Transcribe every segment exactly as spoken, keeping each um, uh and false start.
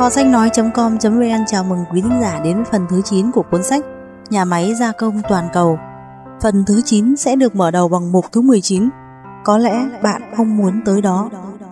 Kho sách nói com vn chào mừng quý thính giả đến với phần thứ chín của cuốn sách Nhà máy gia công toàn cầu. Phần thứ chín sẽ được mở đầu bằng mục thứ mười chín. Có lẽ bạn không muốn tới đó.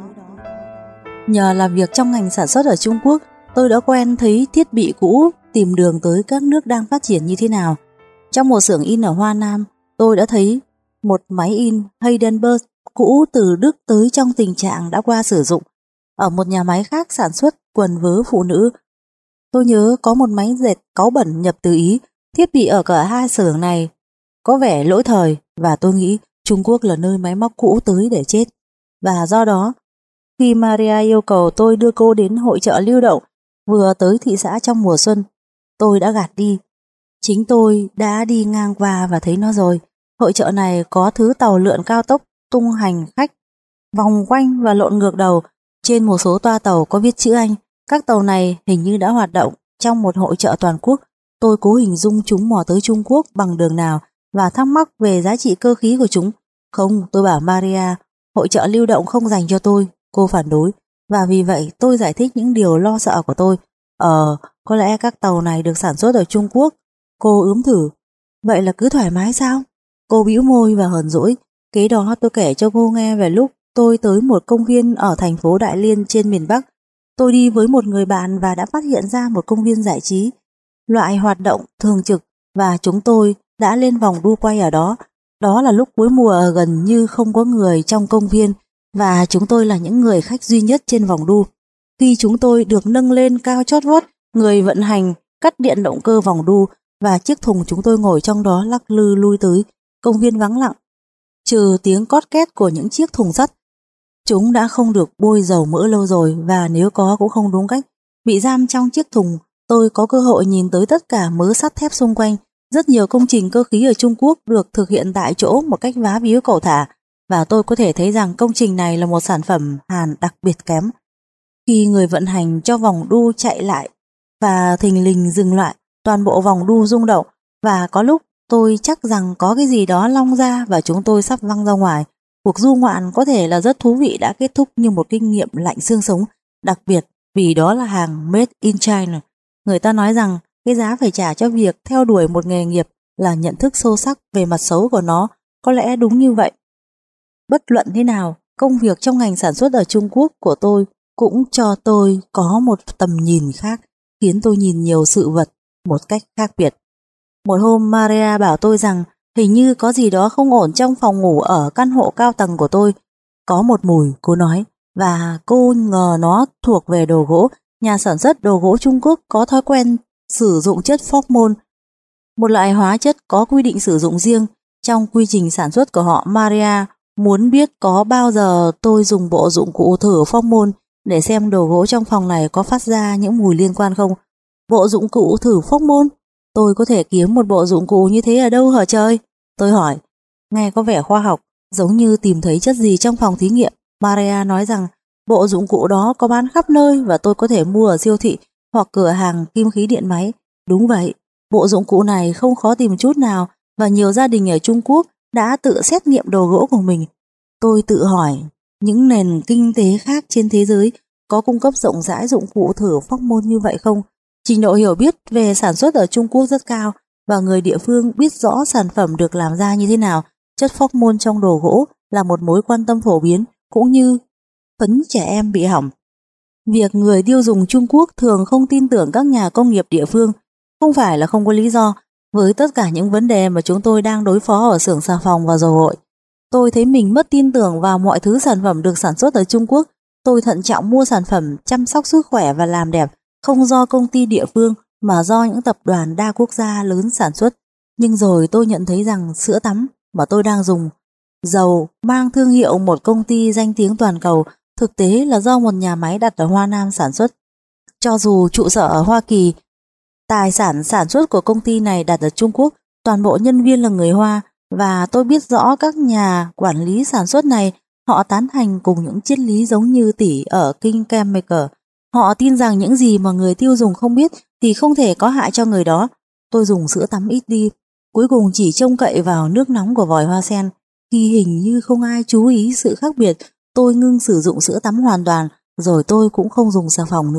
Nhờ làm việc trong ngành sản xuất ở Trung Quốc, tôi đã quen thấy thiết bị cũ tìm đường tới các nước đang phát triển như thế nào. Trong một xưởng in ở Hoa Nam, tôi đã thấy một máy in Heidelberg cũ từ Đức tới trong tình trạng đã qua sử dụng. Ở một nhà máy khác sản xuất quần vớ phụ nữ, tôi nhớ có một máy dệt cáu bẩn nhập từ Ý. Thiết bị ở cả hai xưởng này có vẻ lỗi thời, và tôi nghĩ Trung Quốc là nơi máy móc cũ tới để chết. Và do đó, khi Maria yêu cầu tôi đưa cô đến hội chợ lưu động vừa tới thị xã trong mùa xuân, tôi đã gạt đi. Chính tôi đã đi ngang qua và thấy nó rồi. Hội chợ này có thứ tàu lượn cao tốc tung hành khách vòng quanh và lộn ngược đầu. Trên một số toa tàu có viết chữ Anh. Các tàu này hình như đã hoạt động trong một hội chợ toàn quốc. Tôi cố hình dung chúng mò tới Trung Quốc bằng đường nào và thắc mắc về giá trị cơ khí của chúng. Không, tôi bảo Maria, hội chợ lưu động không dành cho tôi. Cô phản đối, và vì vậy tôi giải thích những điều lo sợ của tôi. Ờ, có lẽ các tàu này được sản xuất ở Trung Quốc. Cô ướm thử. Vậy là cứ thoải mái sao? Cô bĩu môi và hờn dỗi. Kế đó tôi kể cho cô nghe về lúc tôi tới một công viên ở thành phố Đại Liên trên miền Bắc. Tôi đi với một người bạn và đã phát hiện ra một công viên giải trí, loại hoạt động thường trực, và chúng tôi đã lên vòng đu quay ở đó. Đó là lúc cuối mùa gần như không có người trong công viên, và chúng tôi là những người khách duy nhất trên vòng đu. Khi chúng tôi được nâng lên cao chót vót, người vận hành cắt điện động cơ vòng đu và chiếc thùng chúng tôi ngồi trong đó lắc lư lui tới. Công viên vắng lặng, trừ tiếng cót két của những chiếc thùng sắt. Chúng đã không được bôi dầu mỡ lâu rồi, và nếu có cũng không đúng cách. Bị giam trong chiếc thùng, tôi có cơ hội nhìn tới tất cả mớ sắt thép xung quanh. Rất nhiều công trình cơ khí ở Trung Quốc được thực hiện tại chỗ một cách vá víu cẩu thả, và tôi có thể thấy rằng công trình này là một sản phẩm Hàn đặc biệt kém. Khi người vận hành cho vòng đu chạy lại và thình lình dừng lại, toàn bộ vòng đu rung động, và có lúc tôi chắc rằng có cái gì đó long ra và chúng tôi sắp văng ra ngoài. Cuộc du ngoạn có thể là rất thú vị đã kết thúc như một kinh nghiệm lạnh xương sống, đặc biệt vì đó là hàng made in China. Người ta nói rằng cái giá phải trả cho việc theo đuổi một nghề nghiệp là nhận thức sâu sắc về mặt xấu của nó. Có lẽ đúng như vậy. Bất luận thế nào, công việc trong ngành sản xuất ở Trung Quốc của tôi cũng cho tôi có một tầm nhìn khác, khiến tôi nhìn nhiều sự vật một cách khác biệt. Một hôm Maria bảo tôi rằng hình như có gì đó không ổn trong phòng ngủ ở căn hộ cao tầng của tôi. Có một mùi, cô nói, và cô ngờ nó thuộc về đồ gỗ. Nhà sản xuất đồ gỗ Trung Quốc có thói quen sử dụng chất phóc-môn, một loại hóa chất có quy định sử dụng riêng trong quy trình sản xuất của họ. Maria muốn biết có bao giờ tôi dùng bộ dụng cụ thử phóc-môn để xem đồ gỗ trong phòng này có phát ra những mùi liên quan không. Bộ dụng cụ thử phóc-môn? Tôi có thể kiếm một bộ dụng cụ như thế ở đâu hả trời? Tôi hỏi. Nghe có vẻ khoa học, giống như tìm thấy chất gì trong phòng thí nghiệm. Maria nói rằng bộ dụng cụ đó có bán khắp nơi và tôi có thể mua ở siêu thị hoặc cửa hàng kim khí điện máy. Đúng vậy, bộ dụng cụ này không khó tìm chút nào, và nhiều gia đình ở Trung Quốc đã tự xét nghiệm đồ gỗ của mình. Tôi tự hỏi, những nền kinh tế khác trên thế giới có cung cấp rộng rãi dụng cụ thử phóc-môn như vậy không? Trình độ hiểu biết về sản xuất ở Trung Quốc rất cao, và người địa phương biết rõ sản phẩm được làm ra như thế nào. Chất phóc-môn trong đồ gỗ là một mối quan tâm phổ biến, cũng như phấn trẻ em bị hỏng. Việc người tiêu dùng Trung Quốc thường không tin tưởng các nhà công nghiệp địa phương không phải là không có lý do. Với tất cả những vấn đề mà chúng tôi đang đối phó ở xưởng xà phòng và dầu gội, tôi thấy mình mất tin tưởng vào mọi thứ sản phẩm được sản xuất ở Trung Quốc. Tôi thận trọng mua sản phẩm chăm sóc sức khỏe và làm đẹp không do công ty địa phương mà do những tập đoàn đa quốc gia lớn sản xuất. Nhưng rồi tôi nhận thấy rằng sữa tắm mà tôi đang dùng, dầu mang thương hiệu một công ty danh tiếng toàn cầu, thực tế là do một nhà máy đặt ở Hoa Nam sản xuất. Cho dù trụ sở ở Hoa Kỳ, tài sản sản xuất của công ty này đặt ở Trung Quốc, toàn bộ nhân viên là người Hoa, và tôi biết rõ các nhà quản lý sản xuất này, họ tán thành cùng những triết lý giống như tỷ ở King Chemical. Họ tin rằng những gì mà người tiêu dùng không biết thì không thể có hại cho người đó. Tôi dùng sữa tắm ít đi, cuối cùng chỉ trông cậy vào nước nóng của vòi hoa sen. Khi hình như không ai chú ý sự khác biệt, tôi ngưng sử dụng sữa tắm hoàn toàn, rồi tôi cũng không dùng xà phòng nữa.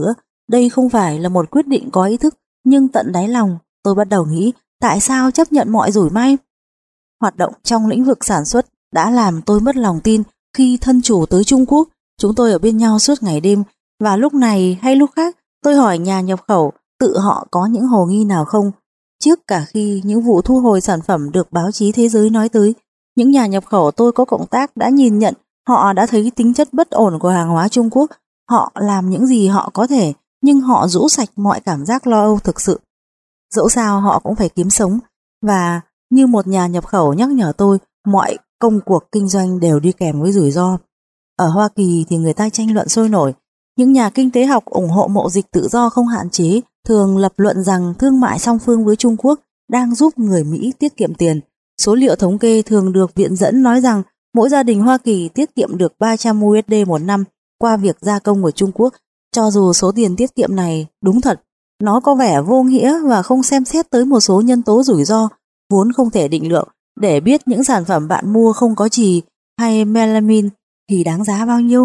Đây không phải là một quyết định có ý thức, nhưng tận đáy lòng tôi bắt đầu nghĩ tại sao chấp nhận mọi rủi may. Hoạt động trong lĩnh vực sản xuất đã làm tôi mất lòng tin. Khi thân chủ tới Trung Quốc, chúng tôi ở bên nhau suốt ngày đêm, và lúc này hay lúc khác tôi hỏi nhà nhập khẩu tự họ có những hồ nghi nào không. Trước cả khi những vụ thu hồi sản phẩm được báo chí thế giới nói tới, những nhà nhập khẩu tôi có cộng tác đã nhìn nhận, họ đã thấy tính chất bất ổn của hàng hóa Trung Quốc. Họ làm những gì họ có thể, nhưng họ rũ sạch mọi cảm giác lo âu thực sự. Dẫu sao họ cũng phải kiếm sống, và như một nhà nhập khẩu nhắc nhở tôi, mọi công cuộc kinh doanh đều đi kèm với rủi ro. Ở Hoa Kỳ thì người ta tranh luận sôi nổi. Những nhà kinh tế học ủng hộ mậu dịch tự do không hạn chế thường lập luận rằng thương mại song phương với Trung Quốc đang giúp người Mỹ tiết kiệm tiền. Số liệu thống kê thường được viện dẫn nói rằng mỗi gia đình Hoa Kỳ tiết kiệm được ba trăm đô la một năm qua việc gia công của Trung Quốc. Cho dù số tiền tiết kiệm này đúng thật, nó có vẻ vô nghĩa và không xem xét tới một số nhân tố rủi ro vốn không thể định lượng để biết những sản phẩm bạn mua không có chì hay melamine thì đáng giá bao nhiêu.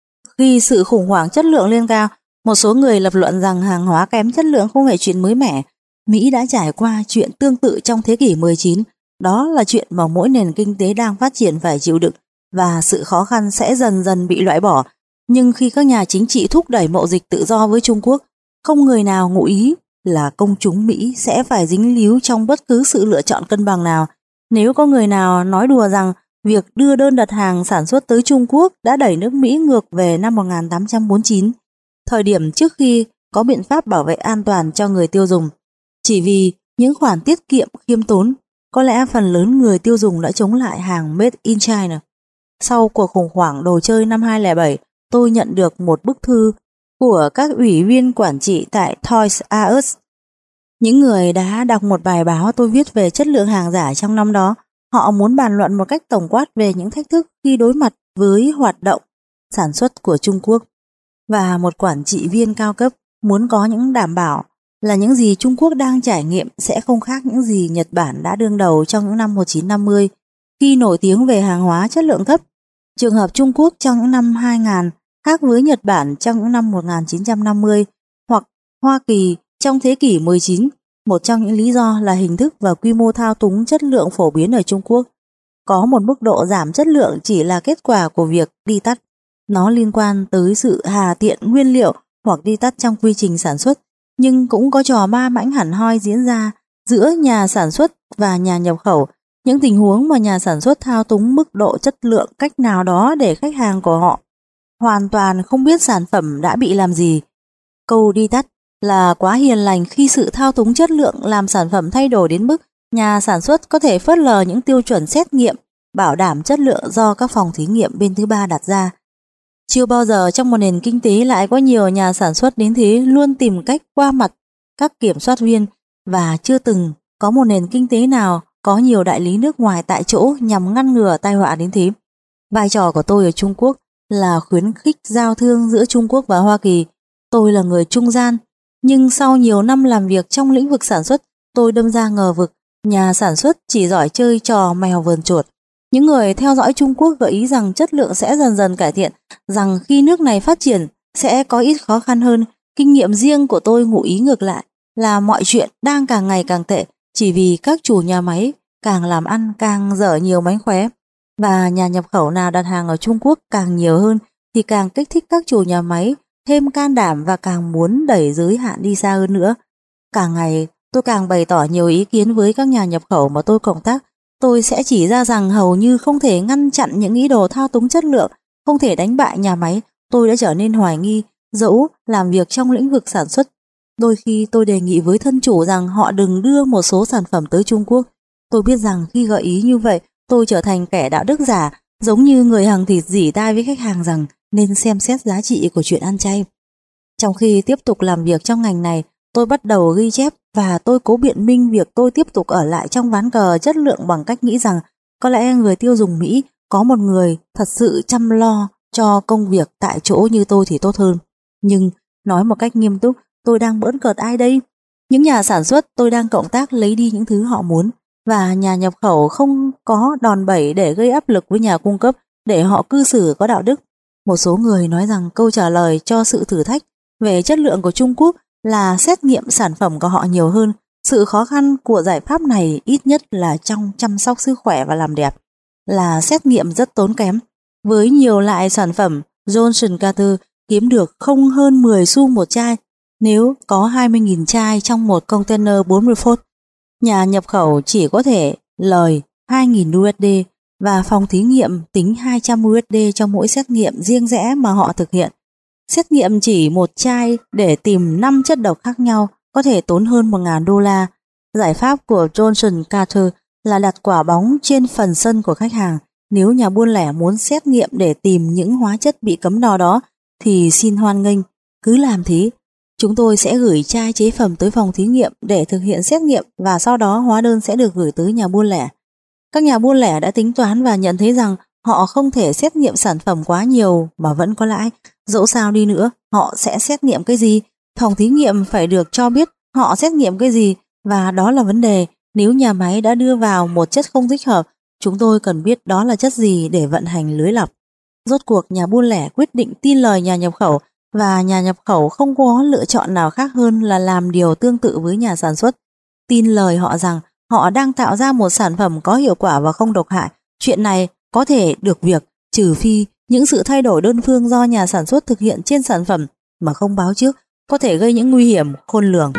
Khi sự khủng hoảng chất lượng lên cao, một số người lập luận rằng hàng hóa kém chất lượng không phải chuyện mới mẻ. Mỹ đã trải qua chuyện tương tự trong thế kỷ mười chín, đó là chuyện mà mỗi nền kinh tế đang phát triển phải chịu đựng, và sự khó khăn sẽ dần dần bị loại bỏ. Nhưng khi các nhà chính trị thúc đẩy mậu dịch tự do với Trung Quốc, không người nào ngụ ý là công chúng Mỹ sẽ phải dính líu trong bất cứ sự lựa chọn cân bằng nào. Nếu có người nào nói đùa rằng việc đưa đơn đặt hàng sản xuất tới Trung Quốc đã đẩy nước Mỹ ngược về năm một nghìn tám trăm bốn mươi chín, thời điểm trước khi có biện pháp bảo vệ an toàn cho người tiêu dùng, chỉ vì những khoản tiết kiệm khiêm tốn, có lẽ phần lớn người tiêu dùng đã chống lại hàng Made in China. Sau cuộc khủng hoảng đồ chơi năm hai không không bảy, tôi nhận được một bức thư của các ủy viên quản trị tại Toys R Us. Những người đã đọc một bài báo tôi viết về chất lượng hàng giả trong năm đó. Họ muốn bàn luận một cách tổng quát về những thách thức khi đối mặt với hoạt động sản xuất của Trung Quốc. Và một quản trị viên cao cấp muốn có những đảm bảo là những gì Trung Quốc đang trải nghiệm sẽ không khác những gì Nhật Bản đã đương đầu trong những năm một nghìn chín trăm năm mươi, khi nổi tiếng về hàng hóa chất lượng thấp. Trường hợp Trung Quốc trong những năm hai nghìn khác với Nhật Bản trong những năm một nghìn chín trăm năm mươi, hoặc Hoa Kỳ trong thế kỷ mười chín. Một trong những lý do là hình thức và quy mô thao túng chất lượng phổ biến ở Trung Quốc. Có một mức độ giảm chất lượng chỉ là kết quả của việc đi tắt. Nó liên quan tới sự hà tiện nguyên liệu hoặc đi tắt trong quy trình sản xuất, nhưng cũng có trò ma mãnh hẳn hoi diễn ra giữa nhà sản xuất và nhà nhập khẩu. Những tình huống mà nhà sản xuất thao túng mức độ chất lượng cách nào đó để khách hàng của họ hoàn toàn không biết sản phẩm đã bị làm gì. Câu đi tắt là quá hiền lành khi sự thao túng chất lượng làm sản phẩm thay đổi đến mức nhà sản xuất có thể phớt lờ những tiêu chuẩn xét nghiệm bảo đảm chất lượng do các phòng thí nghiệm bên thứ ba đặt ra. Chưa bao giờ trong một nền kinh tế lại có nhiều nhà sản xuất đến thế, luôn tìm cách qua mặt các kiểm soát viên, và chưa từng có một nền kinh tế nào có nhiều đại lý nước ngoài tại chỗ nhằm ngăn ngừa tai họa đến thế. Vai trò của tôi ở Trung Quốc là khuyến khích giao thương giữa Trung Quốc và Hoa Kỳ. Tôi là người trung gian, nhưng sau nhiều năm làm việc trong lĩnh vực sản xuất, tôi đâm ra ngờ vực nhà sản xuất chỉ giỏi chơi trò mèo vờn chuột. Những người theo dõi Trung Quốc gợi ý rằng chất lượng sẽ dần dần cải thiện, rằng khi nước này phát triển sẽ có ít khó khăn hơn. Kinh nghiệm riêng của tôi ngụ ý ngược lại, là mọi chuyện đang càng ngày càng tệ, chỉ vì các chủ nhà máy càng làm ăn càng dở nhiều mánh khóe, và nhà nhập khẩu nào đặt hàng ở Trung Quốc càng nhiều hơn thì càng kích thích các chủ nhà máy thêm can đảm và càng muốn đẩy giới hạn đi xa hơn nữa. Càng ngày tôi càng bày tỏ nhiều ý kiến với các nhà nhập khẩu mà tôi cộng tác. Tôi sẽ chỉ ra rằng hầu như không thể ngăn chặn những ý đồ thao túng chất lượng, không thể đánh bại nhà máy. Tôi đã trở nên hoài nghi, dẫu làm việc trong lĩnh vực sản xuất. Đôi khi tôi đề nghị với thân chủ rằng họ đừng đưa một số sản phẩm tới Trung Quốc. Tôi biết rằng khi gợi ý như vậy, tôi trở thành kẻ đạo đức giả, giống như người hàng thịt rỉ tai với khách hàng rằng nên xem xét giá trị của chuyện ăn chay. Trong khi tiếp tục làm việc trong ngành này, tôi bắt đầu ghi chép và tôi cố biện minh việc tôi tiếp tục ở lại trong ván cờ chất lượng bằng cách nghĩ rằng có lẽ người tiêu dùng Mỹ có một người thật sự chăm lo cho công việc tại chỗ như tôi thì tốt hơn. Nhưng nói một cách nghiêm túc, tôi đang bỡn cợt ai đây? Những nhà sản xuất tôi đang cộng tác lấy đi những thứ họ muốn, và nhà nhập khẩu không có đòn bẩy để gây áp lực với nhà cung cấp để họ cư xử có đạo đức. Một số người nói rằng câu trả lời cho sự thử thách về chất lượng của Trung Quốc là xét nghiệm sản phẩm của họ nhiều hơn. Sự khó khăn của giải pháp này ít nhất là trong chăm sóc sức khỏe và làm đẹp là xét nghiệm rất tốn kém. Với nhiều loại sản phẩm, Johnson Carter kiếm được không hơn mười xu một chai nếu có hai mươi nghìn chai trong một container bốn mươi phút. Nhà nhập khẩu chỉ có thể lời hai nghìn đô la và phòng thí nghiệm tính hai trăm đô la cho mỗi xét nghiệm riêng rẽ mà họ thực hiện. Xét nghiệm chỉ một chai để tìm năm chất độc khác nhau có thể tốn hơn một nghìn đô la. Giải pháp của Johnson Carter là đặt quả bóng trên phần sân của khách hàng. Nếu nhà buôn lẻ muốn xét nghiệm để tìm những hóa chất bị cấm đo đó thì xin hoan nghênh, cứ làm thế. Chúng tôi sẽ gửi chai chế phẩm tới phòng thí nghiệm để thực hiện xét nghiệm và sau đó hóa đơn sẽ được gửi tới nhà buôn lẻ. Các nhà buôn lẻ đã tính toán và nhận thấy rằng họ không thể xét nghiệm sản phẩm quá nhiều mà vẫn có lãi. Dẫu sao đi nữa, họ sẽ xét nghiệm cái gì? Phòng thí nghiệm phải được cho biết họ xét nghiệm cái gì, và đó là vấn đề. Nếu nhà máy đã đưa vào một chất không thích hợp, chúng tôi cần biết đó là chất gì để vận hành lưới lọc. Rốt cuộc nhà buôn lẻ quyết định tin lời nhà nhập khẩu, và nhà nhập khẩu không có lựa chọn nào khác hơn là làm điều tương tự với nhà sản xuất. Tin lời họ rằng họ đang tạo ra một sản phẩm có hiệu quả và không độc hại. Chuyện này có thể được việc trừ phi những sự thay đổi đơn phương do nhà sản xuất thực hiện trên sản phẩm mà không báo trước có thể gây những nguy hiểm khôn lường.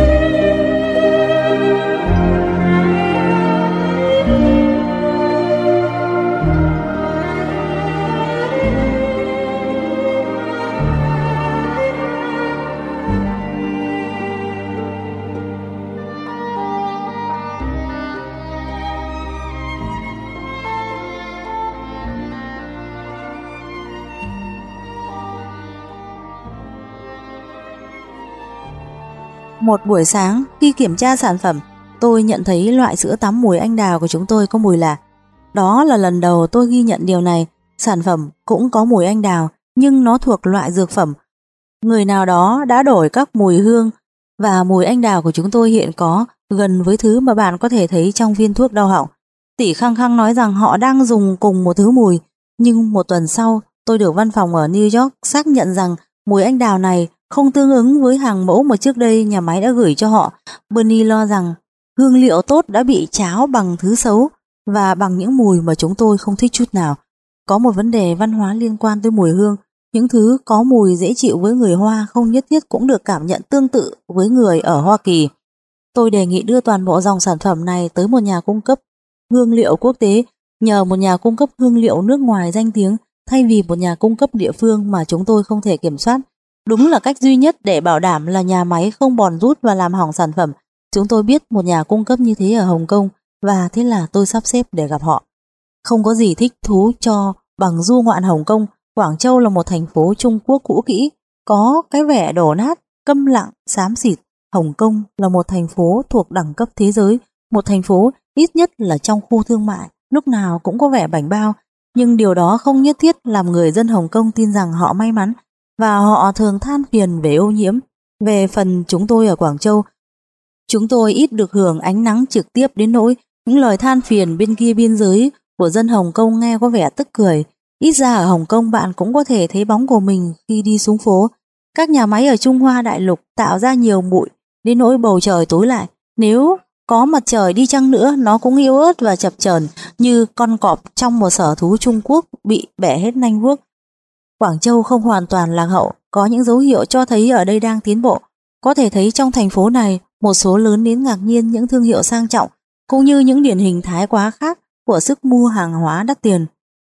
Một buổi sáng, khi kiểm tra sản phẩm, tôi nhận thấy loại sữa tắm mùi anh đào của chúng tôi có mùi lạ. Đó là lần đầu tôi ghi nhận điều này. Sản phẩm cũng có mùi anh đào, nhưng nó thuộc loại dược phẩm. Người nào đó đã đổi các mùi hương, và mùi anh đào của chúng tôi hiện có gần với thứ mà bạn có thể thấy trong viên thuốc đau họng. Tỷ khăng khăng nói rằng họ đang dùng cùng một thứ mùi, nhưng một tuần sau, tôi được văn phòng ở New York xác nhận rằng mùi anh đào này không tương ứng với hàng mẫu mà trước đây nhà máy đã gửi cho họ. Bernie lo rằng hương liệu tốt đã bị tráo bằng thứ xấu và bằng những mùi mà chúng tôi không thích chút nào. Có một vấn đề văn hóa liên quan tới mùi hương. Những thứ có mùi dễ chịu với người Hoa không nhất thiết cũng được cảm nhận tương tự với người ở Hoa Kỳ. Tôi đề nghị đưa toàn bộ dòng sản phẩm này tới một nhà cung cấp hương liệu quốc tế, nhờ một nhà cung cấp hương liệu nước ngoài danh tiếng thay vì một nhà cung cấp địa phương mà chúng tôi không thể kiểm soát. Đúng là cách duy nhất để bảo đảm là nhà máy không bòn rút và làm hỏng sản phẩm. Chúng tôi biết một nhà cung cấp như thế ở Hồng Kông, và thế là tôi sắp xếp để gặp họ. Không có gì thích thú cho bằng du ngoạn Hồng Kông. Quảng Châu là một thành phố Trung Quốc cũ kỹ, có cái vẻ đổ nát, câm lặng, xám xịt. Hồng Kông là một thành phố thuộc đẳng cấp thế giới, một thành phố ít nhất là trong khu thương mại, lúc nào cũng có vẻ bảnh bao. Nhưng điều đó không nhất thiết làm người dân Hồng Kông tin rằng họ may mắn, và họ thường than phiền về ô nhiễm. Về phần chúng tôi ở Quảng Châu, chúng tôi ít được hưởng ánh nắng trực tiếp đến nỗi những lời than phiền bên kia biên giới của dân Hồng Kông nghe có vẻ tức cười. Ít ra ở Hồng Kông bạn cũng có thể thấy bóng của mình khi đi xuống phố. Các nhà máy ở Trung Hoa đại lục tạo ra nhiều bụi đến nỗi bầu trời tối lại. Nếu có mặt trời đi chăng nữa, nó cũng yếu ớt và chập chờn như con cọp trong một sở thú Trung Quốc bị bẻ hết nanh vuốt. Quảng Châu không hoàn toàn lạc hậu, có những dấu hiệu cho thấy ở đây đang tiến bộ. Có thể thấy trong thành phố này một số lớn đến ngạc nhiên những thương hiệu sang trọng, cũng như những điển hình thái quá khác của sức mua hàng hóa đắt tiền.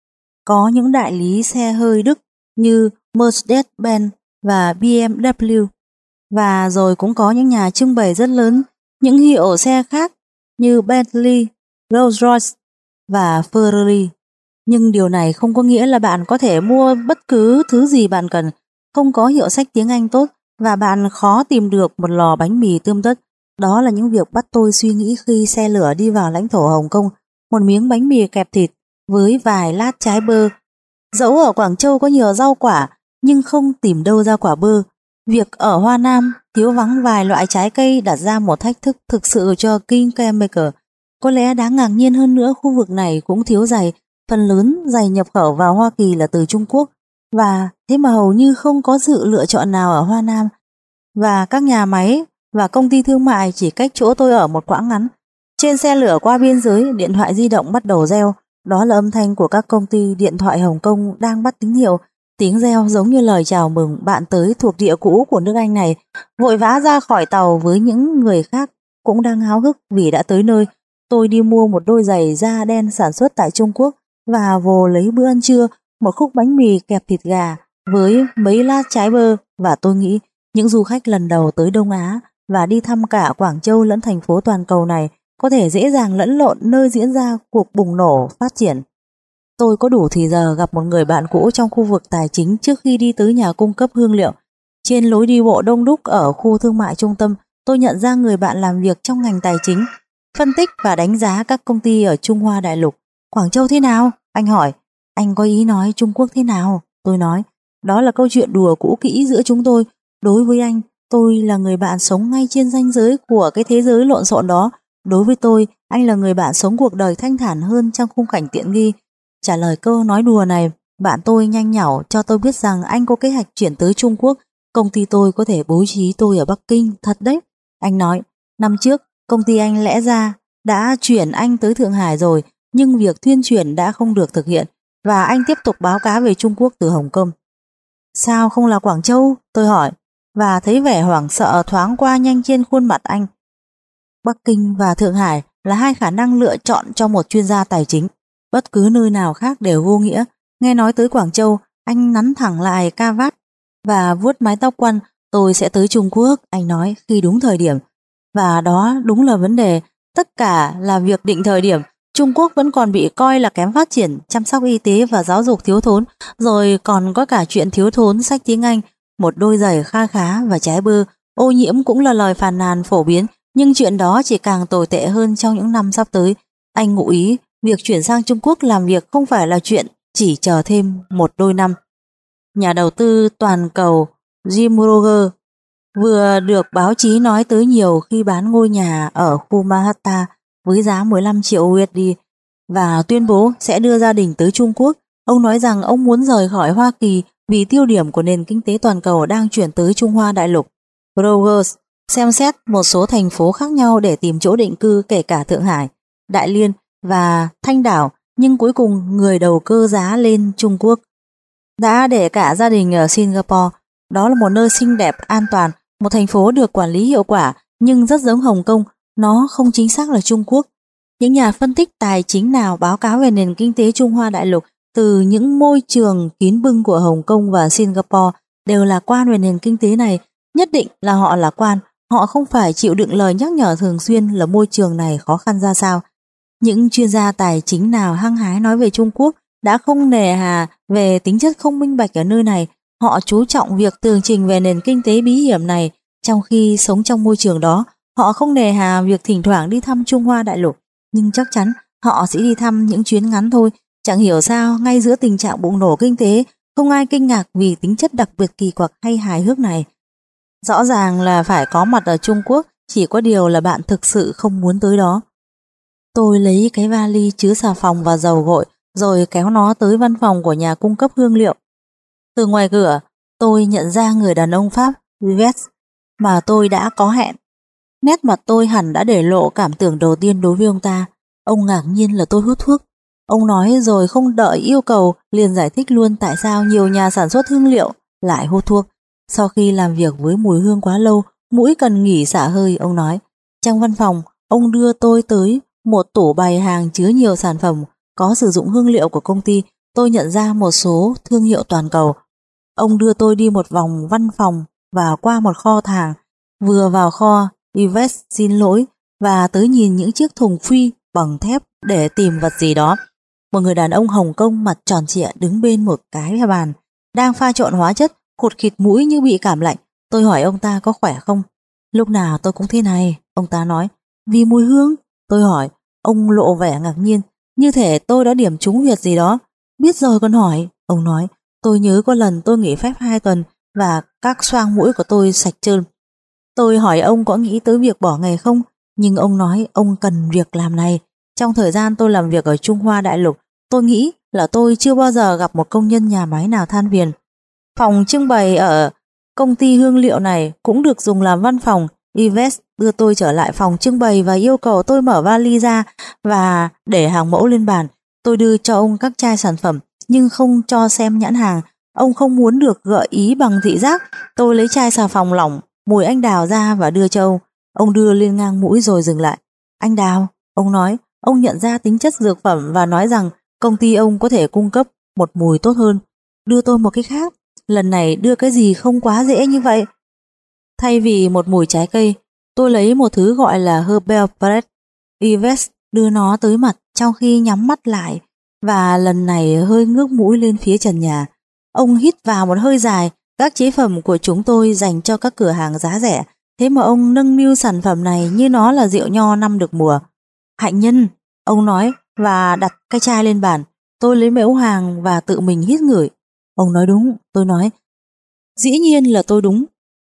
Có những đại lý xe hơi Đức như Mercedes-Benz và bê em vê, và rồi cũng có những nhà trưng bày rất lớn những hiệu xe khác như Bentley, Rolls-Royce và Ferrari. Nhưng điều này không có nghĩa là bạn có thể mua bất cứ thứ gì bạn cần. Không có hiệu sách tiếng Anh tốt và bạn khó tìm được một lò bánh mì tươm tất. Đó là những việc bắt tôi suy nghĩ khi xe lửa đi vào lãnh thổ Hồng Kông. Một miếng bánh mì kẹp thịt với vài lát trái bơ. Dẫu ở Quảng Châu có nhiều rau quả, nhưng không tìm đâu ra quả bơ. Việc ở Hoa Nam thiếu vắng vài loại trái cây đặt ra một thách thức thực sự cho King Chemical. Có lẽ đáng ngạc nhiên hơn nữa, khu vực này cũng thiếu giày. Phần lớn giày nhập khẩu vào Hoa Kỳ là từ Trung Quốc, và thế mà hầu như không có sự lựa chọn nào ở Hoa Nam, và các nhà máy và công ty thương mại chỉ cách chỗ tôi ở một quãng ngắn. Trên xe lửa qua biên giới, điện thoại di động bắt đầu reo. Đó là âm thanh của các công ty điện thoại Hồng Kông đang bắt tín hiệu. Tiếng reo giống như lời chào mừng bạn tới thuộc địa cũ của nước Anh này, vội vã ra khỏi tàu với những người khác cũng đang háo hức vì đã tới nơi. Tôi đi mua một đôi giày da đen sản xuất tại Trung Quốc và vô lấy bữa ăn trưa, một khúc bánh mì kẹp thịt gà với mấy lát trái bơ, và tôi nghĩ những du khách lần đầu tới Đông Á và đi thăm cả Quảng Châu lẫn thành phố toàn cầu này có thể dễ dàng lẫn lộn nơi diễn ra cuộc bùng nổ phát triển. Tôi có đủ thì giờ gặp một người bạn cũ trong khu vực tài chính trước khi đi tới nhà cung cấp hương liệu. Trên lối đi bộ đông đúc ở khu thương mại trung tâm, tôi nhận ra người bạn làm việc trong ngành tài chính, phân tích và đánh giá các công ty ở Trung Hoa đại lục. Quảng Châu thế nào? Anh hỏi. Anh có ý nói Trung Quốc thế nào? Tôi nói. Đó là câu chuyện đùa cũ kỹ giữa chúng tôi. Đối với anh, tôi là người bạn sống ngay trên ranh giới của cái thế giới lộn xộn đó. Đối với tôi, anh là người bạn sống cuộc đời thanh thản hơn trong khung cảnh tiện nghi. Trả lời câu nói đùa này, bạn tôi nhanh nhảu cho tôi biết rằng anh có kế hoạch chuyển tới Trung Quốc. Công ty tôi có thể bố trí tôi ở Bắc Kinh, thật đấy. Anh nói, năm trước, công ty anh lẽ ra đã chuyển anh tới Thượng Hải rồi, nhưng việc thuyên chuyển đã không được thực hiện, và anh tiếp tục báo cáo về Trung Quốc từ Hồng Kông. Sao không là Quảng Châu? Tôi hỏi, và thấy vẻ hoảng sợ thoáng qua nhanh trên khuôn mặt anh. Bắc Kinh và Thượng Hải là hai khả năng lựa chọn cho một chuyên gia tài chính. Bất cứ nơi nào khác đều vô nghĩa. Nghe nói tới Quảng Châu, anh nắn thẳng lại ca vát và vuốt mái tóc quăn. Tôi sẽ tới Trung Quốc, anh nói, khi đúng thời điểm. Và đó đúng là vấn đề. Tất cả là việc định thời điểm. Trung Quốc vẫn còn bị coi là kém phát triển, chăm sóc y tế và giáo dục thiếu thốn, rồi còn có cả chuyện thiếu thốn sách tiếng Anh, một đôi giày kha khá và trái bơ. Ô nhiễm cũng là lời phàn nàn phổ biến, nhưng chuyện đó chỉ càng tồi tệ hơn trong những năm sắp tới. Anh ngụ ý, việc chuyển sang Trung Quốc làm việc không phải là chuyện chỉ chờ thêm một đôi năm. Nhà đầu tư toàn cầu Jim Roger vừa được báo chí nói tới nhiều khi bán ngôi nhà ở khu Manhattan với giá mười lăm triệu u ét đê và tuyên bố sẽ đưa gia đình tới Trung Quốc. Ông nói rằng ông muốn rời khỏi Hoa Kỳ vì tiêu điểm của nền kinh tế toàn cầu đang chuyển tới Trung Hoa đại lục. Rogers xem xét một số thành phố khác nhau để tìm chỗ định cư, kể cả Thượng Hải, Đại Liên và Thanh Đảo, nhưng cuối cùng người đầu cơ giá lên Trung Quốc. Đã để cả gia đình ở Singapore. Đó là một nơi xinh đẹp, an toàn, một thành phố được quản lý hiệu quả, nhưng rất giống Hồng Kông. Nó không chính xác là Trung Quốc. Những nhà phân tích tài chính nào báo cáo về nền kinh tế Trung Hoa đại lục từ những môi trường kín bưng của Hồng Kông và Singapore đều lạc quan về nền kinh tế này. Nhất định là họ lạc quan. Họ không phải chịu đựng lời nhắc nhở thường xuyên là môi trường này khó khăn ra sao. Những chuyên gia tài chính nào hăng hái nói về Trung Quốc đã không nề hà về tính chất không minh bạch ở nơi này. Họ chú trọng việc tường trình về nền kinh tế bí hiểm này, trong khi sống trong môi trường đó. Họ không nề hà việc thỉnh thoảng đi thăm Trung Hoa đại lục, nhưng chắc chắn họ sẽ đi thăm những chuyến ngắn thôi. Chẳng hiểu sao ngay giữa tình trạng bùng nổ kinh tế, không ai kinh ngạc vì tính chất đặc biệt kỳ quặc hay hài hước này. Rõ ràng là phải có mặt ở Trung Quốc, chỉ có điều là bạn thực sự không muốn tới đó. Tôi lấy cái vali chứa xà phòng và dầu gội, rồi kéo nó tới văn phòng của nhà cung cấp hương liệu. Từ ngoài cửa, tôi nhận ra người đàn ông Pháp, Yves, mà tôi đã có hẹn. Nét mặt tôi hẳn đã để lộ cảm tưởng đầu tiên đối với ông ta. Ông ngạc nhiên là tôi hút thuốc. Ông nói rồi không đợi yêu cầu, liền giải thích luôn tại sao nhiều nhà sản xuất hương liệu lại hút thuốc. Sau khi làm việc với mùi hương quá lâu, mũi cần nghỉ xả hơi, ông nói. Trong văn phòng, ông đưa tôi tới một tủ bày hàng chứa nhiều sản phẩm có sử dụng hương liệu của công ty. Tôi nhận ra một số thương hiệu toàn cầu. Ông đưa tôi đi một vòng văn phòng và qua một kho hàng. Vừa vào kho, Yves xin lỗi và tới nhìn những chiếc thùng phi bằng thép để tìm vật gì đó. Một người đàn ông Hồng Kông mặt tròn trịa đứng bên một cái bàn, đang pha trộn hóa chất, khụt khịt mũi như bị cảm lạnh. Tôi hỏi ông ta có khỏe không. Lúc nào tôi cũng thế này, ông ta nói. Vì mùi hương? Tôi hỏi. Ông lộ vẻ ngạc nhiên, như thể tôi đã điểm trúng việc gì đó. Biết rồi còn hỏi, ông nói. Tôi nhớ có lần tôi nghỉ phép hai tuần và các xoang mũi của tôi sạch trơn. Tôi hỏi ông có nghĩ tới việc bỏ nghề không, nhưng ông nói ông cần việc làm này. Trong thời gian tôi làm việc ở Trung Hoa đại lục, tôi nghĩ là tôi chưa bao giờ gặp một công nhân nhà máy nào than phiền. Phòng trưng bày ở công ty hương liệu này cũng được dùng làm văn phòng. Yves đưa tôi trở lại phòng trưng bày và yêu cầu tôi mở vali ra và để hàng mẫu lên bàn. Tôi đưa cho ông các chai sản phẩm nhưng không cho xem nhãn hàng. Ông không muốn được gợi ý bằng thị giác. Tôi lấy chai xà phòng lỏng mùi anh đào ra và đưa cho ông. Ông đưa lên ngang mũi rồi dừng lại. Anh đào, ông nói. Ông nhận ra tính chất dược phẩm và nói rằng công ty ông có thể cung cấp một mùi tốt hơn. Đưa tôi một cái khác. Lần này đưa cái gì không quá dễ như vậy. Thay vì một mùi trái cây, tôi lấy một thứ gọi là Herbal Breath. Yves đưa nó tới mặt trong khi nhắm mắt lại và lần này hơi ngước mũi lên phía trần nhà. Ông hít vào một hơi dài. Các chế phẩm của chúng tôi dành cho các cửa hàng giá rẻ, thế mà ông nâng niu sản phẩm này như nó là rượu nho năm được mùa. Hạnh nhân, ông nói và đặt cái chai lên bàn. Tôi lấy mẫu hàng và tự mình hít ngửi. Ông nói đúng, tôi nói. Dĩ nhiên là tôi đúng.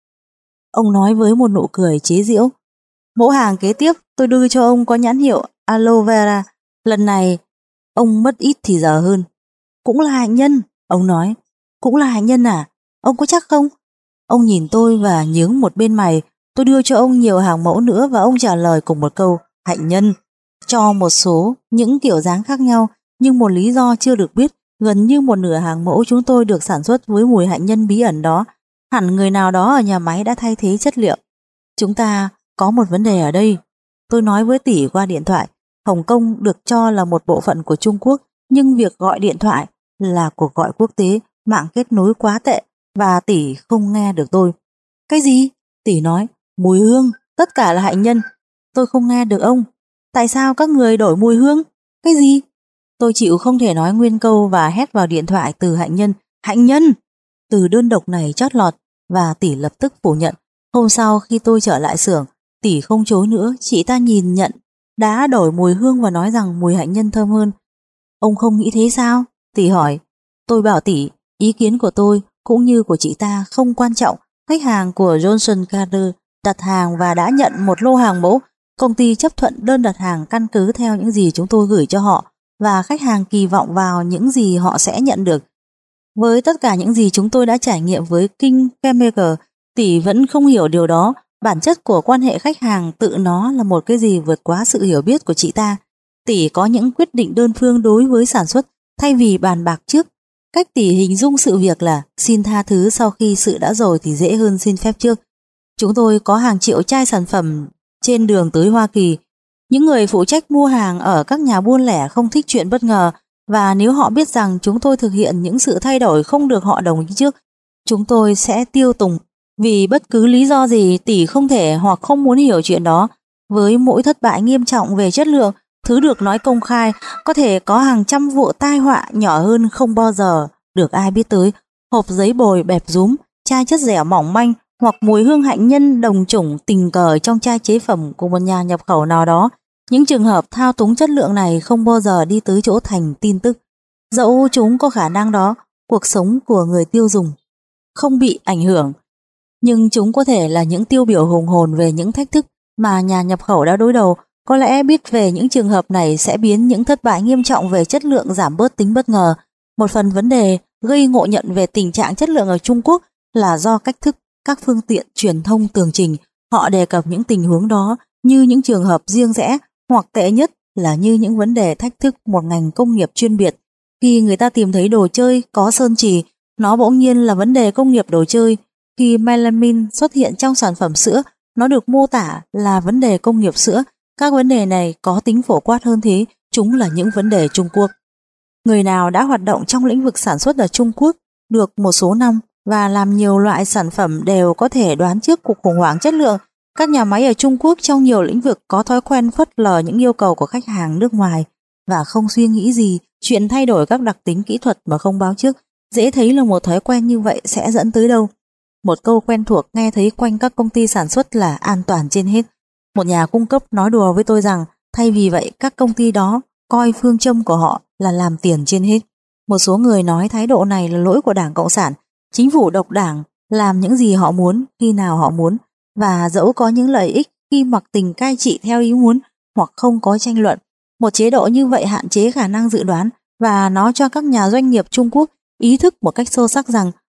Ông nói với một nụ cười chế giễu. Mẫu hàng kế tiếp tôi đưa cho ông có nhãn hiệu aloe vera. Lần này ông mất ít thì giờ hơn. Cũng là hạnh nhân, ông nói. Cũng là hạnh nhân à? Ông có chắc không? Ông nhìn tôi và nhướng một bên mày. Tôi đưa cho ông nhiều hàng mẫu nữa và ông trả lời cùng một câu hạnh nhân. Cho một số những kiểu dáng khác nhau, nhưng một lý do chưa được biết. Gần như một nửa hàng mẫu chúng tôi được sản xuất với mùi hạnh nhân bí ẩn đó. Hẳn người nào đó ở nhà máy đã thay thế chất liệu. Chúng ta có một vấn đề ở đây. Tôi nói với tỷ qua điện thoại. Hồng Kông được cho là một bộ phận của Trung Quốc, nhưng việc gọi điện thoại là cuộc gọi quốc tế, mạng kết nối quá tệ và tỷ không nghe được tôi. Cái gì? Tỷ nói. Mùi hương, tất cả là hạnh nhân. Tôi không nghe được ông. Tại sao các người đổi mùi hương? Cái gì? Tôi chịu không thể nói nguyên câu và hét vào điện thoại từ hạnh nhân. Hạnh nhân! Từ đơn độc này chót lọt và tỷ lập tức phủ nhận. Hôm sau khi tôi trở lại xưởng, tỷ không chối nữa, chị ta nhìn nhận đã đổi mùi hương và nói rằng mùi hạnh nhân thơm hơn. Ông không nghĩ thế sao? Tỷ hỏi. Tôi bảo tỷ, ý kiến của tôi cũng như của chị ta không quan trọng. Khách hàng của Johnson Carter đặt hàng và đã nhận một lô hàng mẫu. Công ty chấp thuận đơn đặt hàng căn cứ theo những gì chúng tôi gửi cho họ và khách hàng kỳ vọng vào những gì họ sẽ nhận được. Với tất cả những gì chúng tôi đã trải nghiệm với King Chemical, tỷ vẫn không hiểu điều đó. Bản chất của quan hệ khách hàng tự nó là một cái gì vượt quá sự hiểu biết của chị ta. Tỷ có những quyết định đơn phương đối với sản xuất thay vì bàn bạc trước. Cách tỷ hình dung sự việc là xin tha thứ sau khi sự đã rồi thì dễ hơn xin phép trước. Chúng tôi có hàng triệu chai sản phẩm trên đường tới Hoa Kỳ. Những người phụ trách mua hàng ở các nhà buôn lẻ không thích chuyện bất ngờ, và nếu họ biết rằng chúng tôi thực hiện những sự thay đổi không được họ đồng ý trước, chúng tôi sẽ tiêu tùng. Vì bất cứ lý do gì, tỷ không thể hoặc không muốn hiểu chuyện đó. Với mỗi thất bại nghiêm trọng về chất lượng, thứ được nói công khai, có thể có hàng trăm vụ tai họa nhỏ hơn không bao giờ được ai biết tới. Hộp giấy bồi bẹp rúm, chai chất dẻo mỏng manh hoặc mùi hương hạnh nhân đồng chủng tình cờ trong chai chế phẩm của một nhà nhập khẩu nào đó. Những trường hợp thao túng chất lượng này không bao giờ đi tới chỗ thành tin tức. Dẫu chúng có khả năng đó, cuộc sống của người tiêu dùng không bị ảnh hưởng, nhưng chúng có thể là những tiêu biểu hùng hồn về những thách thức mà nhà nhập khẩu đã đối đầu. Có lẽ biết về những trường hợp này sẽ biến những thất bại nghiêm trọng về chất lượng giảm bớt tính bất ngờ. Một phần vấn đề gây ngộ nhận về tình trạng chất lượng ở Trung Quốc là do cách thức các phương tiện truyền thông tường trình. Họ đề cập những tình huống đó như những trường hợp riêng rẽ, hoặc tệ nhất là như những vấn đề thách thức một ngành công nghiệp chuyên biệt. Khi người ta tìm thấy đồ chơi có sơn chì, nó bỗng nhiên là vấn đề công nghiệp đồ chơi. Khi melamine xuất hiện trong sản phẩm sữa, nó được mô tả là vấn đề công nghiệp sữa. Các vấn đề này có tính phổ quát hơn thế, chúng là những vấn đề Trung Quốc. Người nào đã hoạt động trong lĩnh vực sản xuất ở Trung Quốc được một số năm và làm nhiều loại sản phẩm đều có thể đoán trước cuộc khủng hoảng chất lượng. Các nhà máy ở Trung Quốc trong nhiều lĩnh vực có thói quen phớt lờ những yêu cầu của khách hàng nước ngoài và không suy nghĩ gì chuyện thay đổi các đặc tính kỹ thuật mà không báo trước. Dễ thấy là một thói quen như vậy sẽ dẫn tới đâu. Một câu quen thuộc nghe thấy quanh các công ty sản xuất là an toàn trên hết. Một nhà cung cấp nói đùa với tôi rằng thay vì vậy các công ty đó coi phương châm của họ là làm tiền trên hết. Một số người nói thái độ này là lỗi của Đảng Cộng sản. Chính phủ độc đảng làm những gì họ muốn khi nào họ muốn, và dẫu có những lợi ích khi mặc tình cai trị theo ý muốn hoặc không có tranh luận. Một chế độ như vậy hạn chế khả năng dự đoán và nó cho các nhà doanh nghiệp Trung Quốc ý thức một cách sâu sắc rằng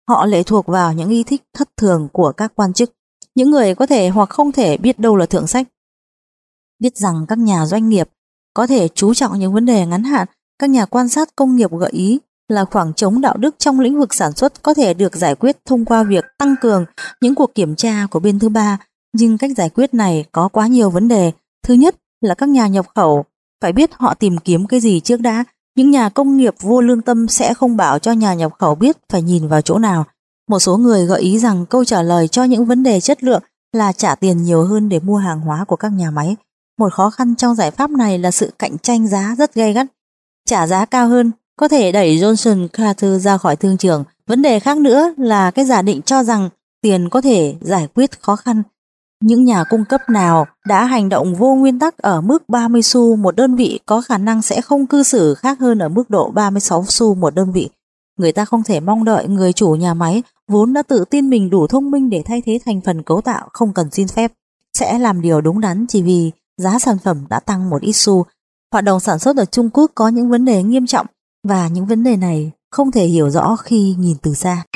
Họ lệ thuộc vào những ý thích thất thường của các quan chức, những người có thể hoặc không thể biết đâu là thượng sách. Biết rằng các nhà doanh nghiệp có thể chú trọng những vấn đề ngắn hạn, các nhà quan sát công nghiệp gợi ý là khoảng trống đạo đức trong lĩnh vực sản xuất có thể được giải quyết thông qua việc tăng cường những cuộc kiểm tra của bên thứ ba, nhưng cách giải quyết này có quá nhiều vấn đề. Thứ nhất là các nhà nhập khẩu phải biết họ tìm kiếm cái gì trước đã. Những nhà công nghiệp vô lương tâm sẽ không bảo cho nhà nhập khẩu biết phải nhìn vào chỗ nào. Một số người gợi ý rằng câu trả lời cho những vấn đề chất lượng là trả tiền nhiều hơn để mua hàng hóa của các nhà máy. Một khó khăn trong giải pháp này là sự cạnh tranh giá rất gay gắt. Trả giá cao hơn có thể đẩy Johnson Carter ra khỏi thương trường. Vấn đề khác nữa là cái giả định cho rằng tiền có thể giải quyết khó khăn. Những nhà cung cấp nào đã hành động vô nguyên tắc ở mức ba mươi xu một đơn vị có khả năng sẽ không cư xử khác hơn ở mức độ ba mươi sáu xu một đơn vị. Người ta không thể mong đợi người chủ nhà máy vốn đã tự tin mình đủ thông minh để thay thế thành phần cấu tạo không cần xin phép sẽ làm điều đúng đắn chỉ vì giá sản phẩm đã tăng một ít xu. Hoạt động sản xuất ở Trung Quốc có những vấn đề nghiêm trọng và những vấn đề này không thể hiểu rõ khi nhìn từ xa.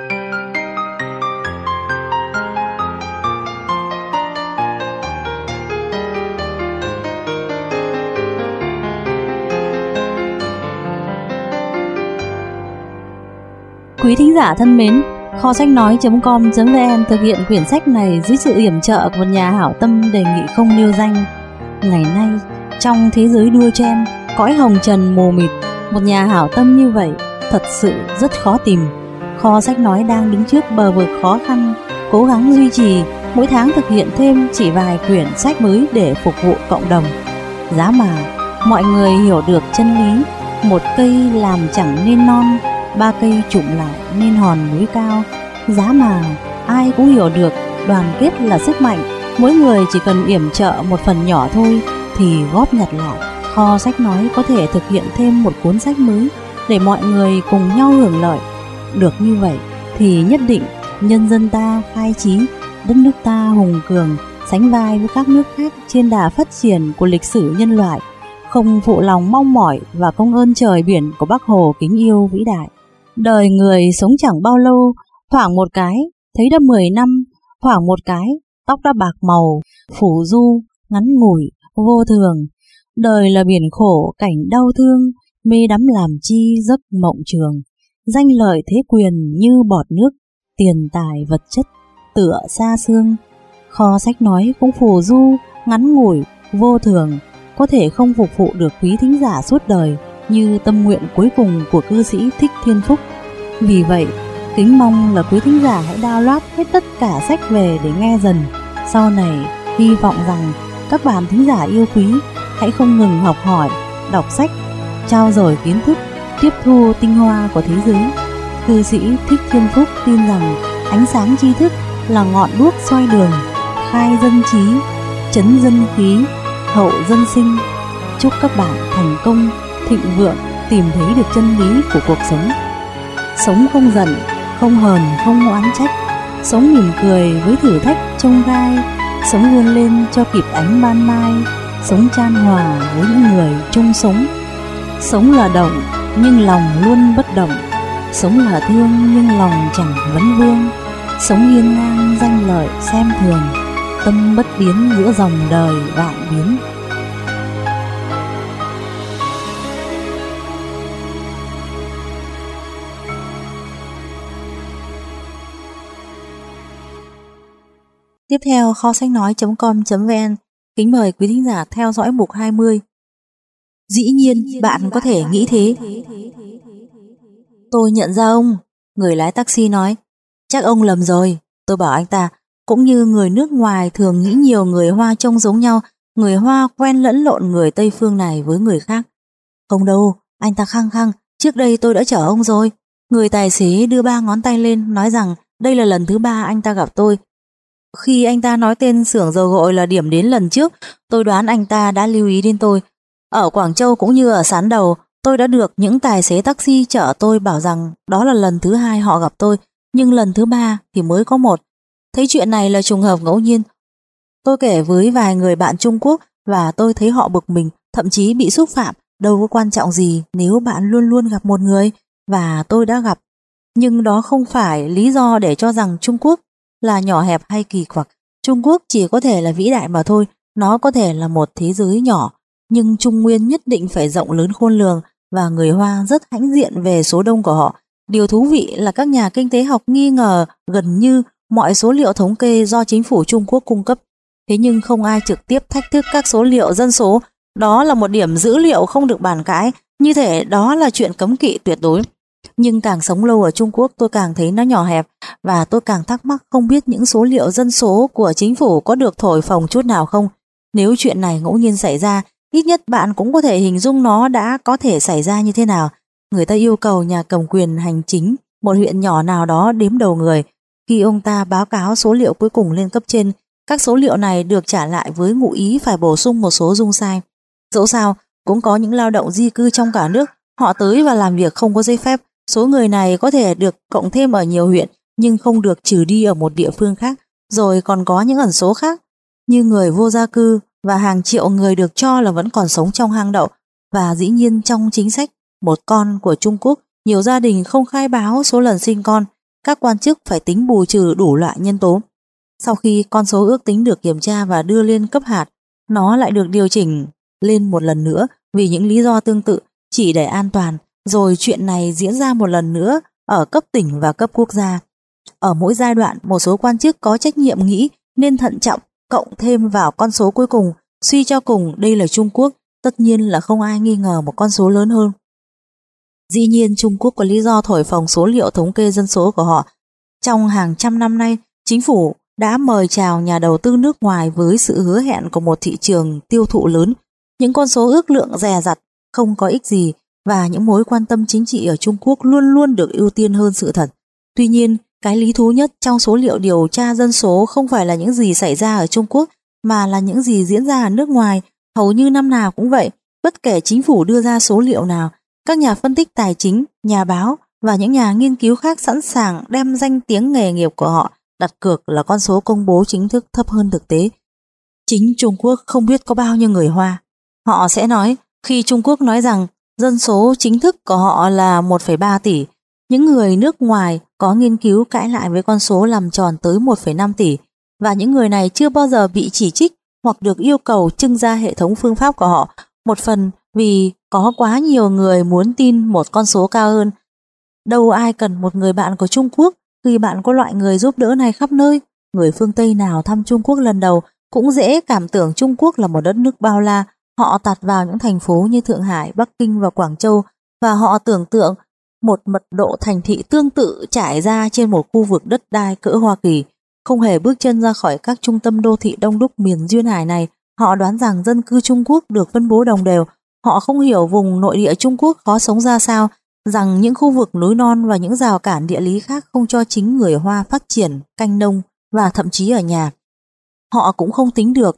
Quý thính giả thân mến, kho sách nói chấm com chấm vn thực hiện quyển sách này dưới sự yểm trợ của một nhà hảo tâm đề nghị không nêu danh. Ngày nay, trong thế giới đua chen, cõi hồng trần mù mịt, một nhà hảo tâm như vậy thật sự rất khó tìm. Kho sách nói đang đứng trước bờ vực khó khăn, cố gắng duy trì, mỗi tháng thực hiện thêm chỉ vài quyển sách mới để phục vụ cộng đồng. Giá mà mọi người hiểu được chân lý, một cây làm chẳng nên non, ba cây chụm lại nên hòn núi cao. Giá mà ai cũng hiểu được đoàn kết là sức mạnh, mỗi người chỉ cần yểm trợ một phần nhỏ thôi thì góp nhặt lại. Kho sách nói có thể thực hiện thêm một cuốn sách mới để mọi người cùng nhau hưởng lợi. Được như vậy thì nhất định nhân dân ta khai trí, đất nước ta hùng cường, sánh vai với các nước khác trên đà phát triển của lịch sử nhân loại, không phụ lòng mong mỏi và công ơn trời biển của Bác Hồ kính yêu vĩ đại. Đời người sống chẳng bao lâu, thoảng một cái thấy đã mười năm, thoảng một cái tóc đã bạc màu, phủ du, ngắn ngủi, vô thường. Đời là biển khổ cảnh đau thương, mê đắm làm chi giấc mộng trường. Danh lợi thế quyền như bọt nước, tiền tài vật chất tựa xa xương. Kho sách nói cũng phù du, ngắn ngủi, vô thường, có thể không phục vụ được quý thính giả suốt đời như tâm nguyện cuối cùng của cư sĩ Thích Thiên Phúc. Vì vậy, kính mong là quý thính giả hãy download hết tất cả sách về để nghe dần. Sau này, hy vọng rằng các bạn thính giả yêu quý hãy không ngừng học hỏi, đọc sách, trao dồi kiến thức, tiếp thu tinh hoa của thế giới. Cư sĩ Thích Thiên Phúc tin rằng ánh sáng tri thức là ngọn đuốc soi đường, khai dân trí, trấn dân khí, hậu dân sinh. Chúc các bạn thành công, thịnh vượng, tìm thấy được chân lý của cuộc sống. Sống không giận, không hờn, không oán trách. Sống mỉm cười với thử thách chông gai. Sống vươn lên cho kịp ánh ban mai. Sống chan hòa với những người chung sống. Sống là động nhưng lòng luôn bất động. Sống là thương nhưng lòng chẳng vấn vương. Sống hiên ngang danh lợi xem thường. Tâm bất biến giữa dòng đời vạn biến. Tiếp theo, kho sách nói chấm com chấm vn kính mời quý thính giả theo dõi mục hai mươi. Dĩ nhiên bạn có thể nghĩ thế. Tôi nhận ra ông, người lái taxi nói. Chắc ông lầm rồi, tôi bảo anh ta. Cũng như người nước ngoài thường nghĩ nhiều người Hoa trông giống nhau, người Hoa quen lẫn lộn người Tây phương này với người khác. Không đâu, anh ta khăng khăng, trước đây tôi đã chở ông rồi. Người tài xế đưa ba ngón tay lên, nói rằng đây là lần thứ ba anh ta gặp tôi. Khi anh ta nói tên xưởng dầu gội là điểm đến lần trước, tôi đoán anh ta đã lưu ý đến tôi. Ở Quảng Châu cũng như ở Sán Đầu, tôi đã được những tài xế taxi chở tôi bảo rằng đó là lần thứ hai họ gặp tôi, nhưng lần thứ ba thì mới có một. Thấy chuyện này là trùng hợp ngẫu nhiên. Tôi kể với vài người bạn Trung Quốc và tôi thấy họ bực mình, thậm chí bị xúc phạm. Đâu có quan trọng gì nếu bạn luôn luôn gặp một người, và tôi đã gặp. Nhưng đó không phải lý do để cho rằng Trung Quốc là nhỏ hẹp hay kỳ quặc. Trung Quốc chỉ có thể là vĩ đại mà thôi, nó có thể là một thế giới nhỏ, nhưng Trung Nguyên nhất định phải rộng lớn khôn lường, và người Hoa rất hãnh diện về số đông của họ. Điều thú vị là các nhà kinh tế học nghi ngờ gần như mọi số liệu thống kê do chính phủ Trung Quốc cung cấp. Thế nhưng không ai trực tiếp thách thức các số liệu dân số. Đó là một điểm dữ liệu không được bàn cãi, như thể đó là chuyện cấm kỵ tuyệt đối. Nhưng càng sống lâu ở Trung Quốc tôi càng thấy nó nhỏ hẹp, và tôi càng thắc mắc không biết những số liệu dân số của chính phủ có được thổi phồng chút nào không. Nếu chuyện này ngẫu nhiên xảy ra, ít nhất bạn cũng có thể hình dung nó đã có thể xảy ra như thế nào. Người ta yêu cầu nhà cầm quyền hành chính một huyện nhỏ nào đó đếm đầu người. Khi ông ta báo cáo số liệu cuối cùng lên cấp trên, các số liệu này được trả lại với ngụ ý phải bổ sung một số dung sai. Dẫu sao, cũng có những lao động di cư trong cả nước, họ tới và làm việc không có giấy phép. Số người này có thể được cộng thêm ở nhiều huyện, nhưng không được trừ đi ở một địa phương khác. Rồi còn có những ẩn số khác, như người vô gia cư và hàng triệu người được cho là vẫn còn sống trong hang đậu. Và dĩ nhiên trong chính sách một con của Trung Quốc, nhiều gia đình không khai báo số lần sinh con, các quan chức phải tính bù trừ đủ loại nhân tố. Sau khi con số ước tính được kiểm tra và đưa lên cấp hạt, nó lại được điều chỉnh lên một lần nữa vì những lý do tương tự, chỉ để an toàn. Rồi chuyện này diễn ra một lần nữa ở cấp tỉnh và cấp quốc gia. Ở mỗi giai đoạn, một số quan chức có trách nhiệm nghĩ nên thận trọng cộng thêm vào con số cuối cùng. Suy cho cùng đây là Trung Quốc, tất nhiên là không ai nghi ngờ một con số lớn hơn. Dĩ nhiên Trung Quốc có lý do thổi phồng số liệu thống kê dân số của họ. Trong hàng trăm năm nay, chính phủ đã mời chào nhà đầu tư nước ngoài với sự hứa hẹn của một thị trường tiêu thụ lớn. Những con số ước lượng dè dặt, không có ích gì, và những mối quan tâm chính trị ở Trung Quốc luôn luôn được ưu tiên hơn sự thật. Tuy nhiên, cái lý thú nhất trong số liệu điều tra dân số không phải là những gì xảy ra ở Trung Quốc, mà là những gì diễn ra ở nước ngoài. Hầu như năm nào cũng vậy, bất kể chính phủ đưa ra số liệu nào, các nhà phân tích tài chính, nhà báo và những nhà nghiên cứu khác sẵn sàng đem danh tiếng nghề nghiệp của họ đặt cược là con số công bố chính thức thấp hơn thực tế. Chính Trung Quốc không biết có bao nhiêu người Hoa. Họ sẽ nói, khi Trung Quốc nói rằng dân số chính thức của họ là một phẩy ba tỷ, những người nước ngoài có nghiên cứu cãi lại với con số làm tròn tới một phẩy năm tỷ, và những người này chưa bao giờ bị chỉ trích hoặc được yêu cầu trưng ra hệ thống phương pháp của họ, một phần vì có quá nhiều người muốn tin một con số cao hơn. Đâu ai cần một người bạn của Trung Quốc khi bạn có loại người giúp đỡ này khắp nơi. Người phương Tây nào thăm Trung Quốc lần đầu cũng dễ cảm tưởng Trung Quốc là một đất nước bao la. Họ tạt vào những thành phố như Thượng Hải, Bắc Kinh và Quảng Châu, và họ tưởng tượng một mật độ thành thị tương tự trải ra trên một khu vực đất đai cỡ Hoa Kỳ. Không hề bước chân ra khỏi các trung tâm đô thị đông đúc miền duyên hải này, họ đoán rằng dân cư Trung Quốc được phân bố đồng đều. Họ không hiểu vùng nội địa Trung Quốc khó sống ra sao, rằng những khu vực núi non và những rào cản địa lý khác không cho chính người Hoa phát triển, canh nông và thậm chí ở nhà. Họ cũng không tính được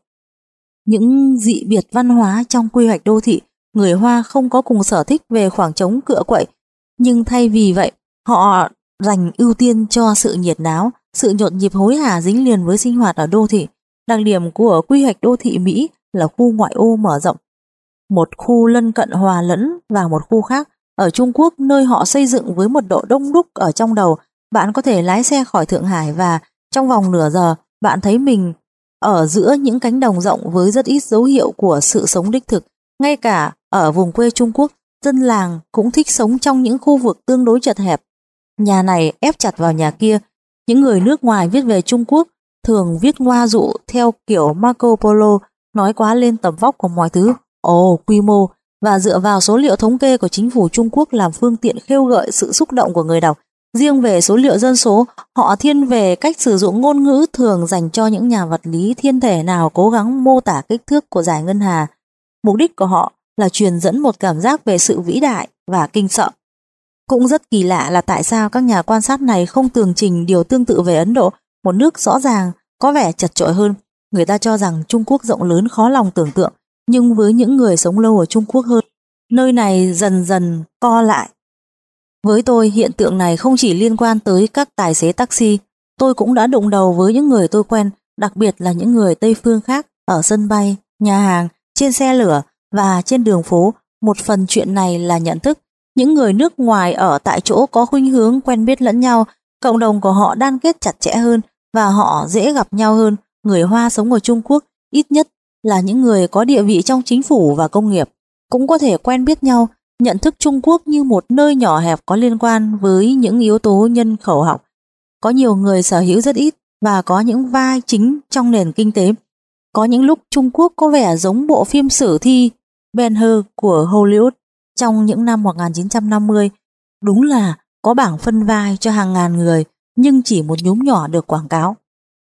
những dị biệt văn hóa trong quy hoạch đô thị. Người Hoa không có cùng sở thích về khoảng trống cựa quậy, nhưng thay vì vậy, họ dành ưu tiên cho sự nhiệt náo, sự nhộn nhịp hối hả dính liền với sinh hoạt ở đô thị. Đặc điểm của quy hoạch đô thị Mỹ là khu ngoại ô mở rộng, một khu lân cận hòa lẫn vào một khu khác. Ở Trung Quốc, nơi họ xây dựng với một độ đông đúc ở trong đầu, bạn có thể lái xe khỏi Thượng Hải và trong vòng nửa giờ, bạn thấy mình ở giữa những cánh đồng rộng với rất ít dấu hiệu của sự sống đích thực. Ngay cả ở vùng quê Trung Quốc, dân làng cũng thích sống trong những khu vực tương đối chật hẹp. Nhà này ép chặt vào nhà kia. Những người nước ngoài viết về Trung Quốc thường viết ngoa dụ theo kiểu Marco Polo, nói quá lên tầm vóc của mọi thứ. Ồ, quy mô, và dựa vào số liệu thống kê của chính phủ Trung Quốc làm phương tiện khêu gợi sự xúc động của người đọc. Riêng về số liệu dân số, họ thiên về cách sử dụng ngôn ngữ thường dành cho những nhà vật lý thiên thể nào cố gắng mô tả kích thước của dải ngân hà. Mục đích của họ là truyền dẫn một cảm giác về sự vĩ đại và kinh sợ. Cũng rất kỳ lạ là tại sao các nhà quan sát này không tường trình điều tương tự về Ấn Độ, một nước rõ ràng có vẻ chật chội hơn. Người ta cho rằng Trung Quốc rộng lớn khó lòng tưởng tượng, nhưng với những người sống lâu ở Trung Quốc hơn, nơi này dần dần co lại. Với tôi, hiện tượng này không chỉ liên quan tới các tài xế taxi. Tôi cũng đã đụng đầu với những người tôi quen, đặc biệt là những người Tây phương khác, ở sân bay, nhà hàng, trên xe lửa và trên đường phố. Một phần chuyện này là nhận thức. Những người nước ngoài ở tại chỗ có khuynh hướng quen biết lẫn nhau, cộng đồng của họ đan kết chặt chẽ hơn và họ dễ gặp nhau hơn. Người Hoa sống ở Trung Quốc, ít nhất là những người có địa vị trong chính phủ và công nghiệp, cũng có thể quen biết nhau, nhận thức Trung Quốc như một nơi nhỏ hẹp có liên quan với những yếu tố nhân khẩu học. Có nhiều người sở hữu rất ít và có những vai chính trong nền kinh tế. Có những lúc Trung Quốc có vẻ giống bộ phim sử thi Ben-Hur của Hollywood trong những năm một nghìn chín trăm năm mươi. Đúng là có bảng phân vai cho hàng ngàn người, nhưng chỉ một nhúm nhỏ được quảng cáo.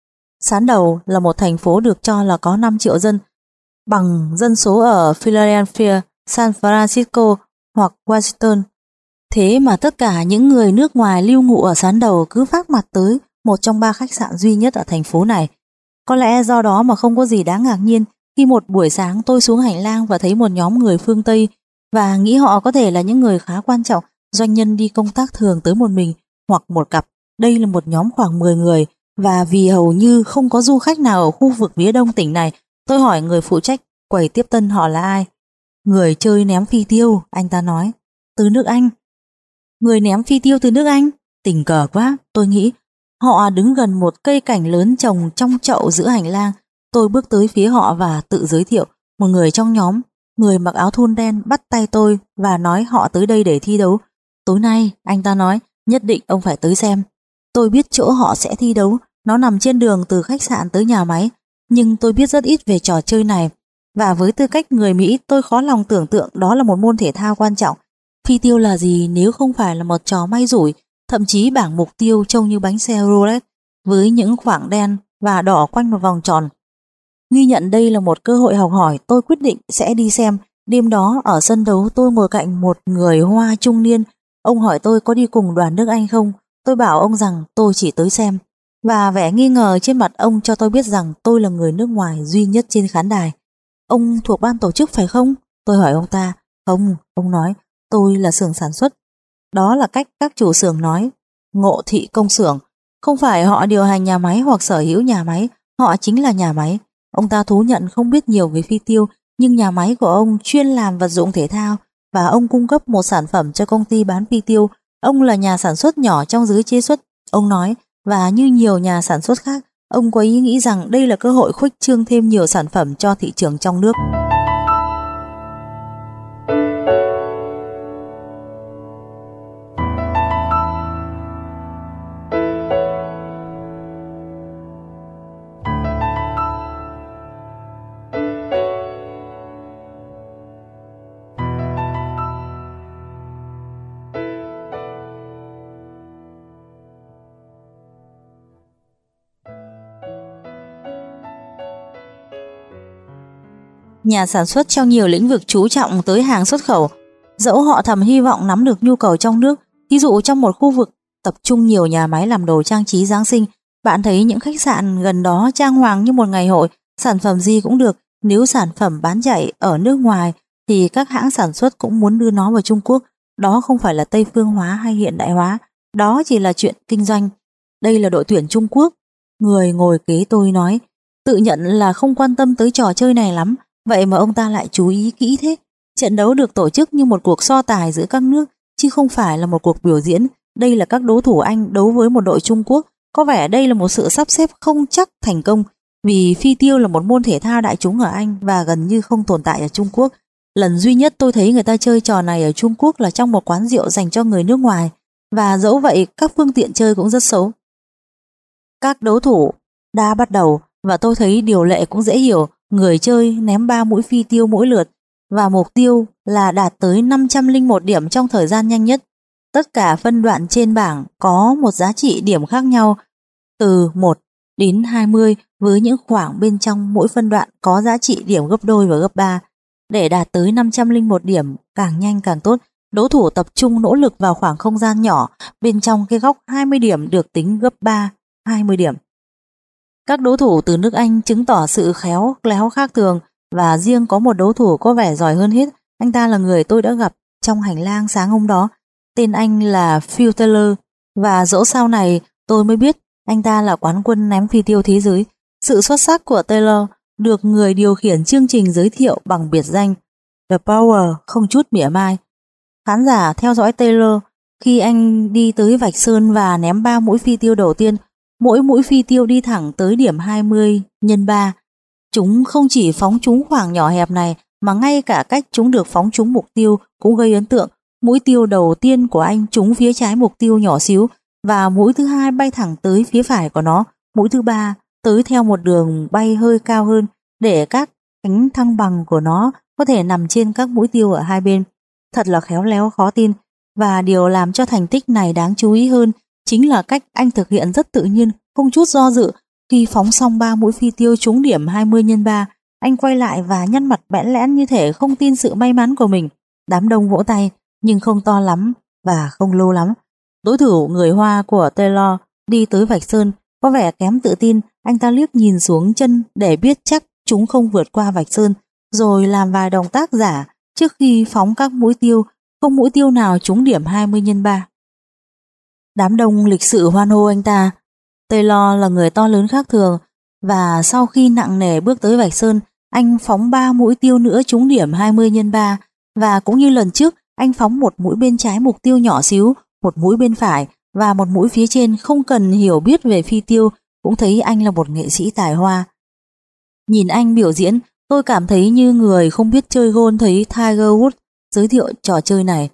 Sán đầu là một thành phố được cho là có năm triệu dân, bằng dân số ở Philadelphia, San Francisco hoặc Washington. Thế mà tất cả những người nước ngoài lưu ngụ ở Sán đầu cứ phác mặt tới một trong ba khách sạn duy nhất ở thành phố này. Có lẽ do đó mà không có gì đáng ngạc nhiên khi một buổi sáng tôi xuống hành lang và thấy một nhóm người phương Tây và nghĩ họ có thể là những người khá quan trọng, doanh nhân đi công tác thường tới một mình hoặc một cặp. Đây là một nhóm khoảng mười người và vì hầu như không có du khách nào ở khu vực phía đông tỉnh này, tôi hỏi người phụ trách quầy tiếp tân họ là ai. Người chơi ném phi tiêu, anh ta nói. Từ nước Anh. Người ném phi tiêu từ nước Anh? Tình cờ quá, tôi nghĩ. Họ đứng gần một cây cảnh lớn trồng trong chậu giữa hành lang. Tôi bước tới phía họ và tự giới thiệu. Một người trong nhóm, người mặc áo thun đen bắt tay tôi và nói họ tới đây để thi đấu. Tối nay, anh ta nói, nhất định ông phải tới xem. Tôi biết chỗ họ sẽ thi đấu, nó nằm trên đường từ khách sạn tới nhà máy, nhưng tôi biết rất ít về trò chơi này. Và với tư cách người Mỹ, tôi khó lòng tưởng tượng đó là một môn thể thao quan trọng. Phi tiêu là gì nếu không phải là một trò may rủi, thậm chí bảng mục tiêu trông như bánh xe roulette với những khoảng đen và đỏ quanh một vòng tròn. Ghi nhận đây là một cơ hội học hỏi, tôi quyết định sẽ đi xem. Đêm đó ở sân đấu tôi ngồi cạnh một người Hoa trung niên. Ông hỏi tôi có đi cùng đoàn nước Anh không. Tôi bảo ông rằng tôi chỉ tới xem. Và vẻ nghi ngờ trên mặt ông cho tôi biết rằng tôi là người nước ngoài duy nhất trên khán đài. Ông thuộc ban tổ chức phải không? Tôi hỏi ông ta. Không, ông nói, tôi là xưởng sản xuất. Đó là cách các chủ xưởng nói. Ngộ thị công xưởng. Không phải họ điều hành nhà máy hoặc sở hữu nhà máy, họ chính là nhà máy. Ông ta thú nhận không biết nhiều về phi tiêu, nhưng nhà máy của ông chuyên làm vật dụng thể thao và ông cung cấp một sản phẩm cho công ty bán phi tiêu. Ông là nhà sản xuất nhỏ trong giới chế xuất, ông nói, và như nhiều nhà sản xuất khác, ông có ý nghĩ rằng đây là cơ hội khuếch trương thêm nhiều sản phẩm cho thị trường trong nước. Nhà sản xuất trong nhiều lĩnh vực chú trọng tới hàng xuất khẩu, dẫu họ thầm hy vọng nắm được nhu cầu trong nước. Ví dụ trong một khu vực tập trung nhiều nhà máy làm đồ trang trí Giáng sinh, bạn thấy những khách sạn gần đó trang hoàng như một ngày hội, sản phẩm gì cũng được. Nếu sản phẩm bán chạy ở nước ngoài thì các hãng sản xuất cũng muốn đưa nó vào Trung Quốc. Đó không phải là Tây phương hóa hay hiện đại hóa, đó chỉ là chuyện kinh doanh. Đây là đội tuyển Trung Quốc. Người ngồi kế tôi nói, tự nhận là không quan tâm tới trò chơi này lắm. Vậy mà ông ta lại chú ý kỹ thế. Trận đấu được tổ chức như một cuộc so tài giữa các nước, chứ không phải là một cuộc biểu diễn. Đây là các đối thủ Anh đấu với một đội Trung Quốc. Có vẻ đây là một sự sắp xếp không chắc thành công, vì phi tiêu là một môn thể thao đại chúng ở Anh và gần như không tồn tại ở Trung Quốc. Lần duy nhất tôi thấy người ta chơi trò này ở Trung Quốc là trong một quán rượu dành cho người nước ngoài, và dẫu vậy các phương tiện chơi cũng rất xấu. Các đấu thủ đã bắt đầu và tôi thấy điều lệ cũng dễ hiểu. Người chơi ném ba mũi phi tiêu mỗi lượt và mục tiêu là đạt tới năm trăm lẻ một điểm trong thời gian nhanh nhất. Tất cả phân đoạn trên bảng có một giá trị điểm khác nhau từ một đến hai mươi, với những khoảng bên trong mỗi phân đoạn có giá trị điểm gấp đôi và gấp ba. Để đạt tới năm trăm lẻ một điểm càng nhanh càng tốt, đấu thủ tập trung nỗ lực vào khoảng không gian nhỏ bên trong cái góc hai mươi điểm được tính gấp ba, hai mươi điểm. Các đấu thủ từ nước Anh chứng tỏ sự khéo léo khác thường, và riêng có một đấu thủ có vẻ giỏi hơn hết. Anh ta là người tôi đã gặp trong hành lang sáng hôm đó. Tên anh là Phil Taylor, và dẫu sau này tôi mới biết anh ta là quán quân ném phi tiêu thế giới. Sự xuất sắc của Taylor được người điều khiển chương trình giới thiệu bằng biệt danh The Power không chút mỉa mai. Khán giả theo dõi Taylor khi anh đi tới vạch sơn và ném ba mũi phi tiêu đầu tiên, mỗi mũi phi tiêu đi thẳng tới điểm hai mươi nhân ba. Chúng không chỉ phóng trúng khoảng nhỏ hẹp này mà ngay cả cách chúng được phóng trúng mục tiêu cũng gây ấn tượng. Mũi tiêu đầu tiên của anh trúng phía trái mục tiêu nhỏ xíu và mũi thứ hai bay thẳng tới phía phải của nó, mũi thứ ba tới theo một đường bay hơi cao hơn để các cánh thăng bằng của nó có thể nằm trên các mũi tiêu ở hai bên. Thật là khéo léo khó tin, và điều làm cho thành tích này đáng chú ý hơn chính là cách anh thực hiện rất tự nhiên, không chút do dự. Khi phóng xong ba mũi phi tiêu trúng điểm hai mươi nhân ba, anh quay lại và nhăn mặt bẽn lẽn như thể không tin sự may mắn của mình. Đám đông vỗ tay, nhưng không to lắm và không lâu lắm. Đối thủ người Hoa của Taylor đi tới vạch sơn có vẻ kém tự tin. Anh ta liếc nhìn xuống chân để biết chắc chúng không vượt qua vạch sơn, rồi làm vài động tác giả trước khi phóng các mũi tiêu. Không mũi tiêu nào trúng điểm hai mươi nhân ba. Đám đông lịch sự hoan hô anh ta. Taylor là người to lớn khác thường, và sau khi nặng nề bước tới vạch sơn, anh phóng ba mũi tiêu nữa trúng điểm hai mươi nhân ba, và cũng như lần trước, anh phóng một mũi bên trái mục tiêu nhỏ xíu, một mũi bên phải và một mũi phía trên. Không cần hiểu biết về phi tiêu cũng thấy anh là một nghệ sĩ tài hoa. Nhìn anh biểu diễn, tôi cảm thấy như người không biết chơi golf thấy Tiger Woods giới thiệu trò chơi này.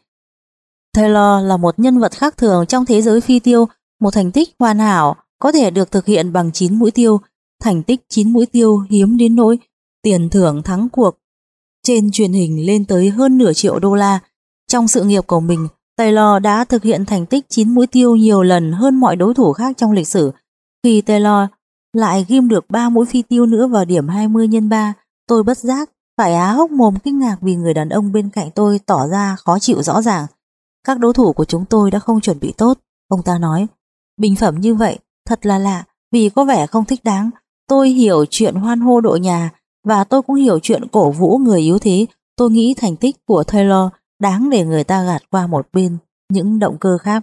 Taylor là một nhân vật khác thường trong thế giới phi tiêu, một thành tích hoàn hảo có thể được thực hiện bằng chín mũi tiêu. Thành tích chín mũi tiêu hiếm đến nỗi tiền thưởng thắng cuộc trên truyền hình lên tới hơn nửa triệu đô la. Trong sự nghiệp của mình, Taylor đã thực hiện thành tích chín mũi tiêu nhiều lần hơn mọi đối thủ khác trong lịch sử. Khi Taylor lại ghim được ba mũi phi tiêu nữa vào điểm hai mươi nhân ba, tôi bất giác phải há hốc mồm kinh ngạc vì người đàn ông bên cạnh tôi tỏ ra khó chịu rõ ràng. Các đối thủ của chúng tôi đã không chuẩn bị tốt, ông ta nói. Bình phẩm như vậy thật là lạ vì có vẻ không thích đáng. Tôi hiểu chuyện hoan hô đội nhà và tôi cũng hiểu chuyện cổ vũ người yếu thế. Tôi nghĩ thành tích của Taylor đáng để người ta gạt qua một bên những động cơ khác.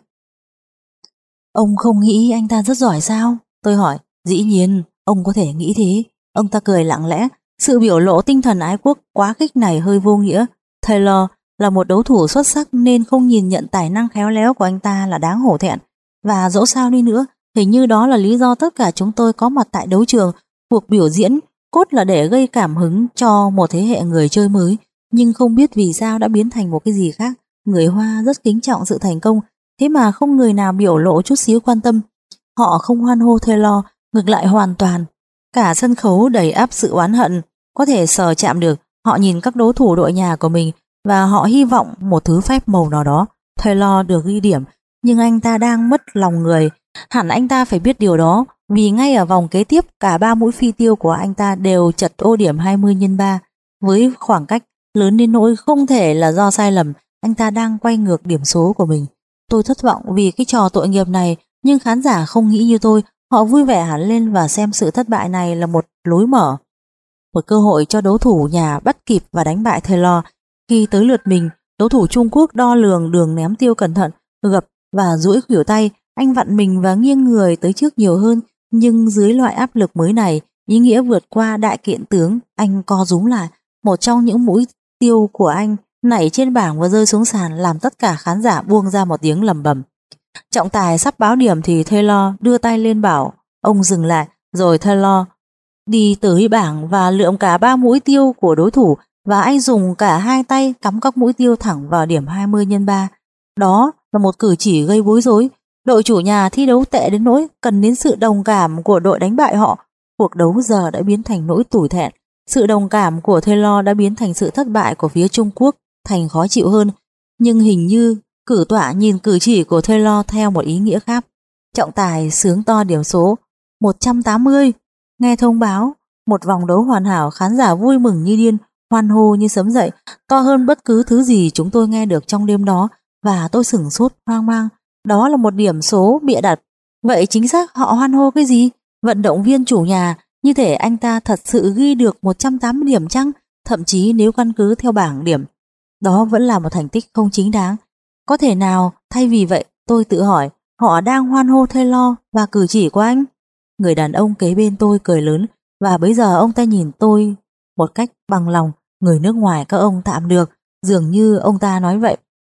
Ông không nghĩ anh ta rất giỏi sao? Tôi hỏi. Dĩ nhiên, ông có thể nghĩ thế. Ông ta cười lặng lẽ. Sự biểu lộ tinh thần ái quốc quá khích này hơi vô nghĩa. Taylor là một đấu thủ xuất sắc nên không nhìn nhận tài năng khéo léo của anh ta là đáng hổ thẹn. Và dẫu sao đi nữa, hình như đó là lý do tất cả chúng tôi có mặt tại đấu trường. Cuộc biểu diễn cốt là để gây cảm hứng cho một thế hệ người chơi mới, nhưng không biết vì sao đã biến thành một cái gì khác. Người Hoa rất kính trọng sự thành công, thế mà không người nào biểu lộ chút xíu quan tâm. Họ không hoan hô Taylor, ngược lại hoàn toàn. Cả sân khấu đầy ắp sự oán hận, có thể sờ chạm được. Họ nhìn các đối thủ đội nhà của mình và họ hy vọng một thứ phép màu nào đó. Taylor được ghi điểm, nhưng anh ta đang mất lòng người. Hẳn anh ta phải biết điều đó, vì ngay ở vòng kế tiếp cả ba mũi phi tiêu của anh ta đều chật ô điểm hai mươi nhân ba. Với khoảng cách lớn đến nỗi không thể là do sai lầm, anh ta đang quay ngược điểm số của mình. Tôi thất vọng vì cái trò tội nghiệp này, nhưng khán giả không nghĩ như tôi. Họ vui vẻ hẳn lên và xem sự thất bại này là một lối mở, một cơ hội cho đấu thủ nhà bắt kịp và đánh bại Taylor. Khi tới lượt mình, đấu thủ Trung Quốc đo lường đường ném tiêu cẩn thận, gập và duỗi khuỷu tay. Anh vặn mình và nghiêng người tới trước nhiều hơn, nhưng dưới loại áp lực mới này, ý nghĩa vượt qua đại kiện tướng. Anh co rúm lại. Một trong những mũi tiêu của anh nảy trên bảng và rơi xuống sàn, làm tất cả khán giả buông ra một tiếng lầm bầm. Trọng tài sắp báo điểm thì Taylor đưa tay lên bảo ông dừng lại, rồi Taylor đi tới bảng và lượm cả ba mũi tiêu của đối thủ, và anh dùng cả hai tay cắm các mũi tiêu thẳng vào điểm hai mươi nhân ba. Đó là một cử chỉ gây bối rối. Đội chủ nhà thi đấu tệ đến nỗi cần đến sự đồng cảm của đội đánh bại họ. Cuộc đấu giờ đã biến thành nỗi tủi thẹn. Sự đồng cảm của Taylor đã biến thành sự thất bại của phía Trung Quốc thành khó chịu hơn. Nhưng hình như cử tọa nhìn cử chỉ của Taylor theo một ý nghĩa khác. Trọng tài xướng to điểm số một trăm tám mươi. Nghe thông báo một vòng đấu hoàn hảo, khán giả vui mừng như điên, hoan hô như sấm dậy, to hơn bất cứ thứ gì chúng tôi nghe được trong đêm đó. Và tôi sửng sốt hoang mang. Đó là một điểm số bịa đặt. Vậy chính xác họ hoan hô cái gì? Vận động viên chủ nhà, như thể anh ta thật sự ghi được một trăm tám mươi điểm chăng? Thậm chí nếu căn cứ theo bảng điểm, đó vẫn là một thành tích không chính đáng. Có thể nào thay vì vậy, tôi tự hỏi, họ đang hoan hô Taylor và cử chỉ của anh? Người đàn ông kế bên tôi cười lớn, và bây giờ ông ta nhìn tôi một cách bằng lòng. Người nước ngoài các ông tạm được, dường như ông ta nói vậy.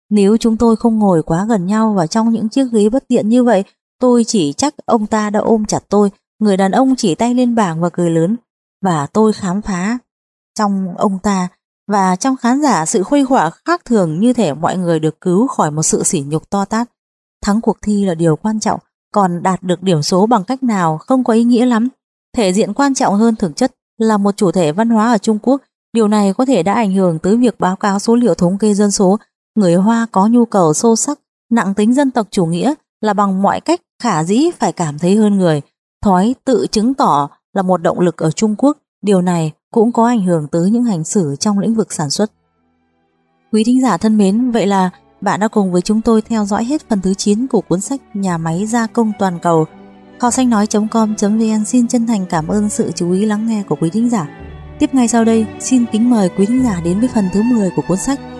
Nếu chúng tôi không ngồi quá gần nhau và trong những chiếc ghế bất tiện như vậy, tôi chỉ chắc ông ta đã ôm chặt tôi. Người đàn ông chỉ tay lên bảng và cười lớn. Và tôi khám phá trong ông ta và trong khán giả sự khuây khỏa khác thường, như thể mọi người được cứu khỏi một sự sỉ nhục to tát. Thắng cuộc thi là điều quan trọng, còn đạt được điểm số bằng cách nào không có ý nghĩa lắm. Thể diện quan trọng hơn thực chất. Là một chủ thể văn hóa ở Trung Quốc, điều này có thể đã ảnh hưởng tới việc báo cáo số liệu thống kê dân số. Người Hoa có nhu cầu sâu sắc, nặng tính dân tộc chủ nghĩa là bằng mọi cách khả dĩ phải cảm thấy hơn người. Thói tự chứng tỏ là một động lực ở Trung Quốc, điều này cũng có ảnh hưởng tới những hành xử trong lĩnh vực sản xuất. Quý thính giả thân mến, vậy là bạn đã cùng với chúng tôi theo dõi hết phần thứ chín của cuốn sách Nhà máy gia công toàn cầu. Kho sách nói chấm com chấm vn xin chân thành cảm ơn sự chú ý lắng nghe của quý thính giả. Tiếp ngay sau đây, xin kính mời quý thính giả đến với phần thứ mười của cuốn sách